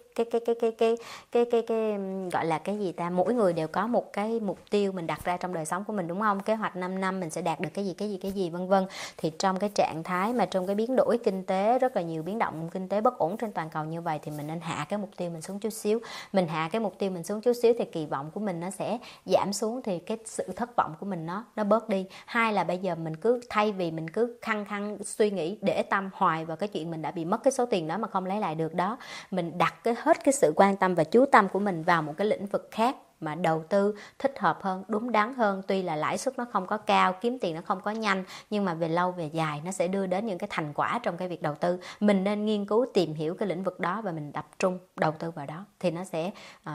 cái gọi là cái gì ta, mỗi người đều có một cái mục tiêu mình đặt ra trong đời sống của mình, đúng không? Kế hoạch 5 năm mình sẽ đạt được cái gì vân vân. Thì trong cái trạng thái mà trong cái biến đổi kinh tế, rất là nhiều biến động kinh tế bất ổn trên toàn cầu như vậy, thì mình nên hạ cái mục tiêu mình xuống chút xíu. Mình hạ cái mục tiêu mình xuống chút xíu thì kỳ vọng của mình nó sẽ giảm xuống, thì cái sự thất vọng của mình nó bớt đi. Hai là bây giờ mình cứ thay vì mình cứ khăng suy nghĩ để tâm hoài vào cái chuyện mình đã bị mất cái số tiền đó mà không lấy lại được đó, mình đặt hết cái sự quan tâm và chú tâm của mình vào một cái lĩnh vực khác mà đầu tư thích hợp hơn, đúng đắn hơn. Tuy là lãi suất nó không có cao, kiếm tiền nó không có nhanh, nhưng mà về lâu về dài nó sẽ đưa đến những cái thành quả trong cái việc đầu tư. Mình nên nghiên cứu tìm hiểu cái lĩnh vực đó và mình tập trung đầu tư vào đó, thì nó sẽ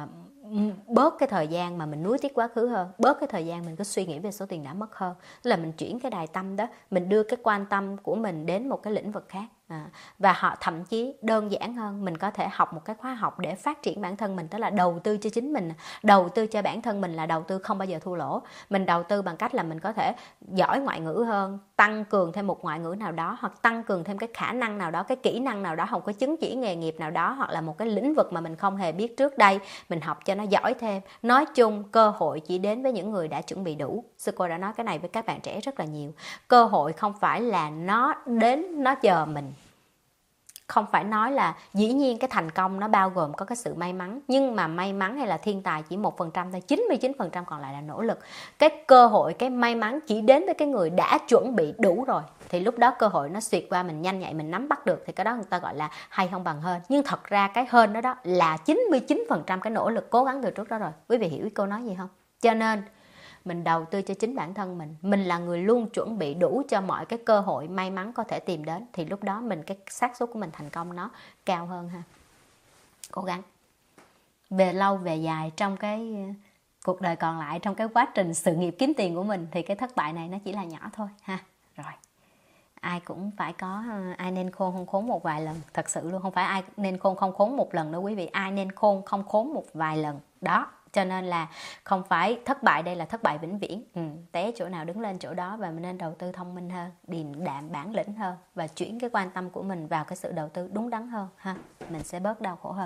bớt cái thời gian mà mình nuối tiếc quá khứ hơn, bớt cái thời gian mình cứ suy nghĩ về số tiền đã mất hơn. Tức là mình chuyển cái đài tâm đó, mình đưa cái quan tâm của mình đến một cái lĩnh vực khác. Và họ thậm chí đơn giản hơn, mình có thể học một cái khóa học để phát triển bản thân mình, tức là đầu tư cho chính mình, đầu tư cho bản thân mình là đầu tư không bao giờ thua lỗ. Mình đầu tư bằng cách là mình có thể giỏi ngoại ngữ hơn, tăng cường thêm một ngoại ngữ nào đó, hoặc tăng cường thêm cái khả năng nào đó, cái kỹ năng nào đó, học cái chứng chỉ nghề nghiệp nào đó, hoặc là một cái lĩnh vực mà mình không hề biết trước đây, mình học cho nó giỏi thêm. Nói chung cơ hội chỉ đến với những người đã chuẩn bị đủ. Sư cô đã nói cái này với các bạn trẻ rất là nhiều. Cơ hội không phải là nó đến nó chờ mình. Không phải nói là dĩ nhiên cái thành công nó bao gồm có cái sự may mắn, nhưng mà may mắn hay là thiên tài chỉ 1% thôi, 99% còn lại là nỗ lực. Cái cơ hội, cái may mắn chỉ đến với cái người đã chuẩn bị đủ rồi, thì lúc đó cơ hội nó xuyệt qua mình nhanh nhạy, mình nắm bắt được, thì cái đó người ta gọi là hay không bằng hên. Nhưng thật ra cái hên đó là 99% cái nỗ lực cố gắng từ trước đó rồi. Quý vị hiểu ý cô nói gì không? Cho nên mình đầu tư cho chính bản thân mình là người luôn chuẩn bị đủ cho mọi cái cơ hội may mắn có thể tìm đến, thì lúc đó cái xác suất của mình thành công nó cao hơn ha. Cố gắng về lâu về dài trong cái cuộc đời còn lại, trong cái quá trình sự nghiệp kiếm tiền của mình, thì cái thất bại này nó chỉ là nhỏ thôi ha. Rồi, ai cũng phải có, ai nên khôn không khốn một vài lần, thật sự luôn, không phải ai nên khôn không khốn một lần đâu quý vị, ai nên khôn không khốn một vài lần đó. Cho nên là không phải thất bại đây là thất bại vĩnh viễn. Té chỗ nào đứng lên chỗ đó, và mình nên đầu tư thông minh hơn, điềm đạm bản lĩnh hơn, và chuyển cái quan tâm của mình vào cái sự đầu tư đúng đắn hơn ha. Mình sẽ bớt đau khổ hơn.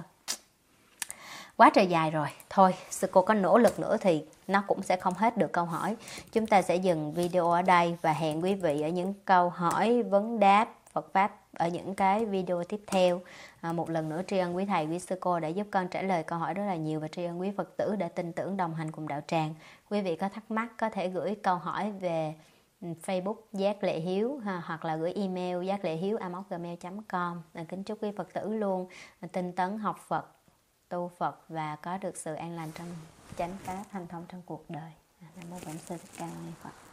Quá trời dài rồi, thôi sư cô có nỗ lực nữa thì nó cũng sẽ không hết được câu hỏi. Chúng ta sẽ dừng video ở đây và hẹn quý vị ở những câu hỏi vấn đáp Phật Pháp ở những cái video tiếp theo. Một lần nữa tri ân quý thầy, quý sư cô đã giúp con trả lời câu hỏi rất là nhiều, và tri ân quý Phật tử đã tin tưởng đồng hành cùng đạo tràng. Quý vị có thắc mắc có thể gửi câu hỏi về Facebook Giác Lệ Hiếu hoặc là gửi email giaclehiếu@gmail.com. Kính chúc quý Phật tử luôn tinh tấn học Phật, tu Phật và có được sự an lành trong chánh pháp, thành thông trong cuộc đời. Nam mô Bổn Sư Thích Ca Mâu Ni Phật.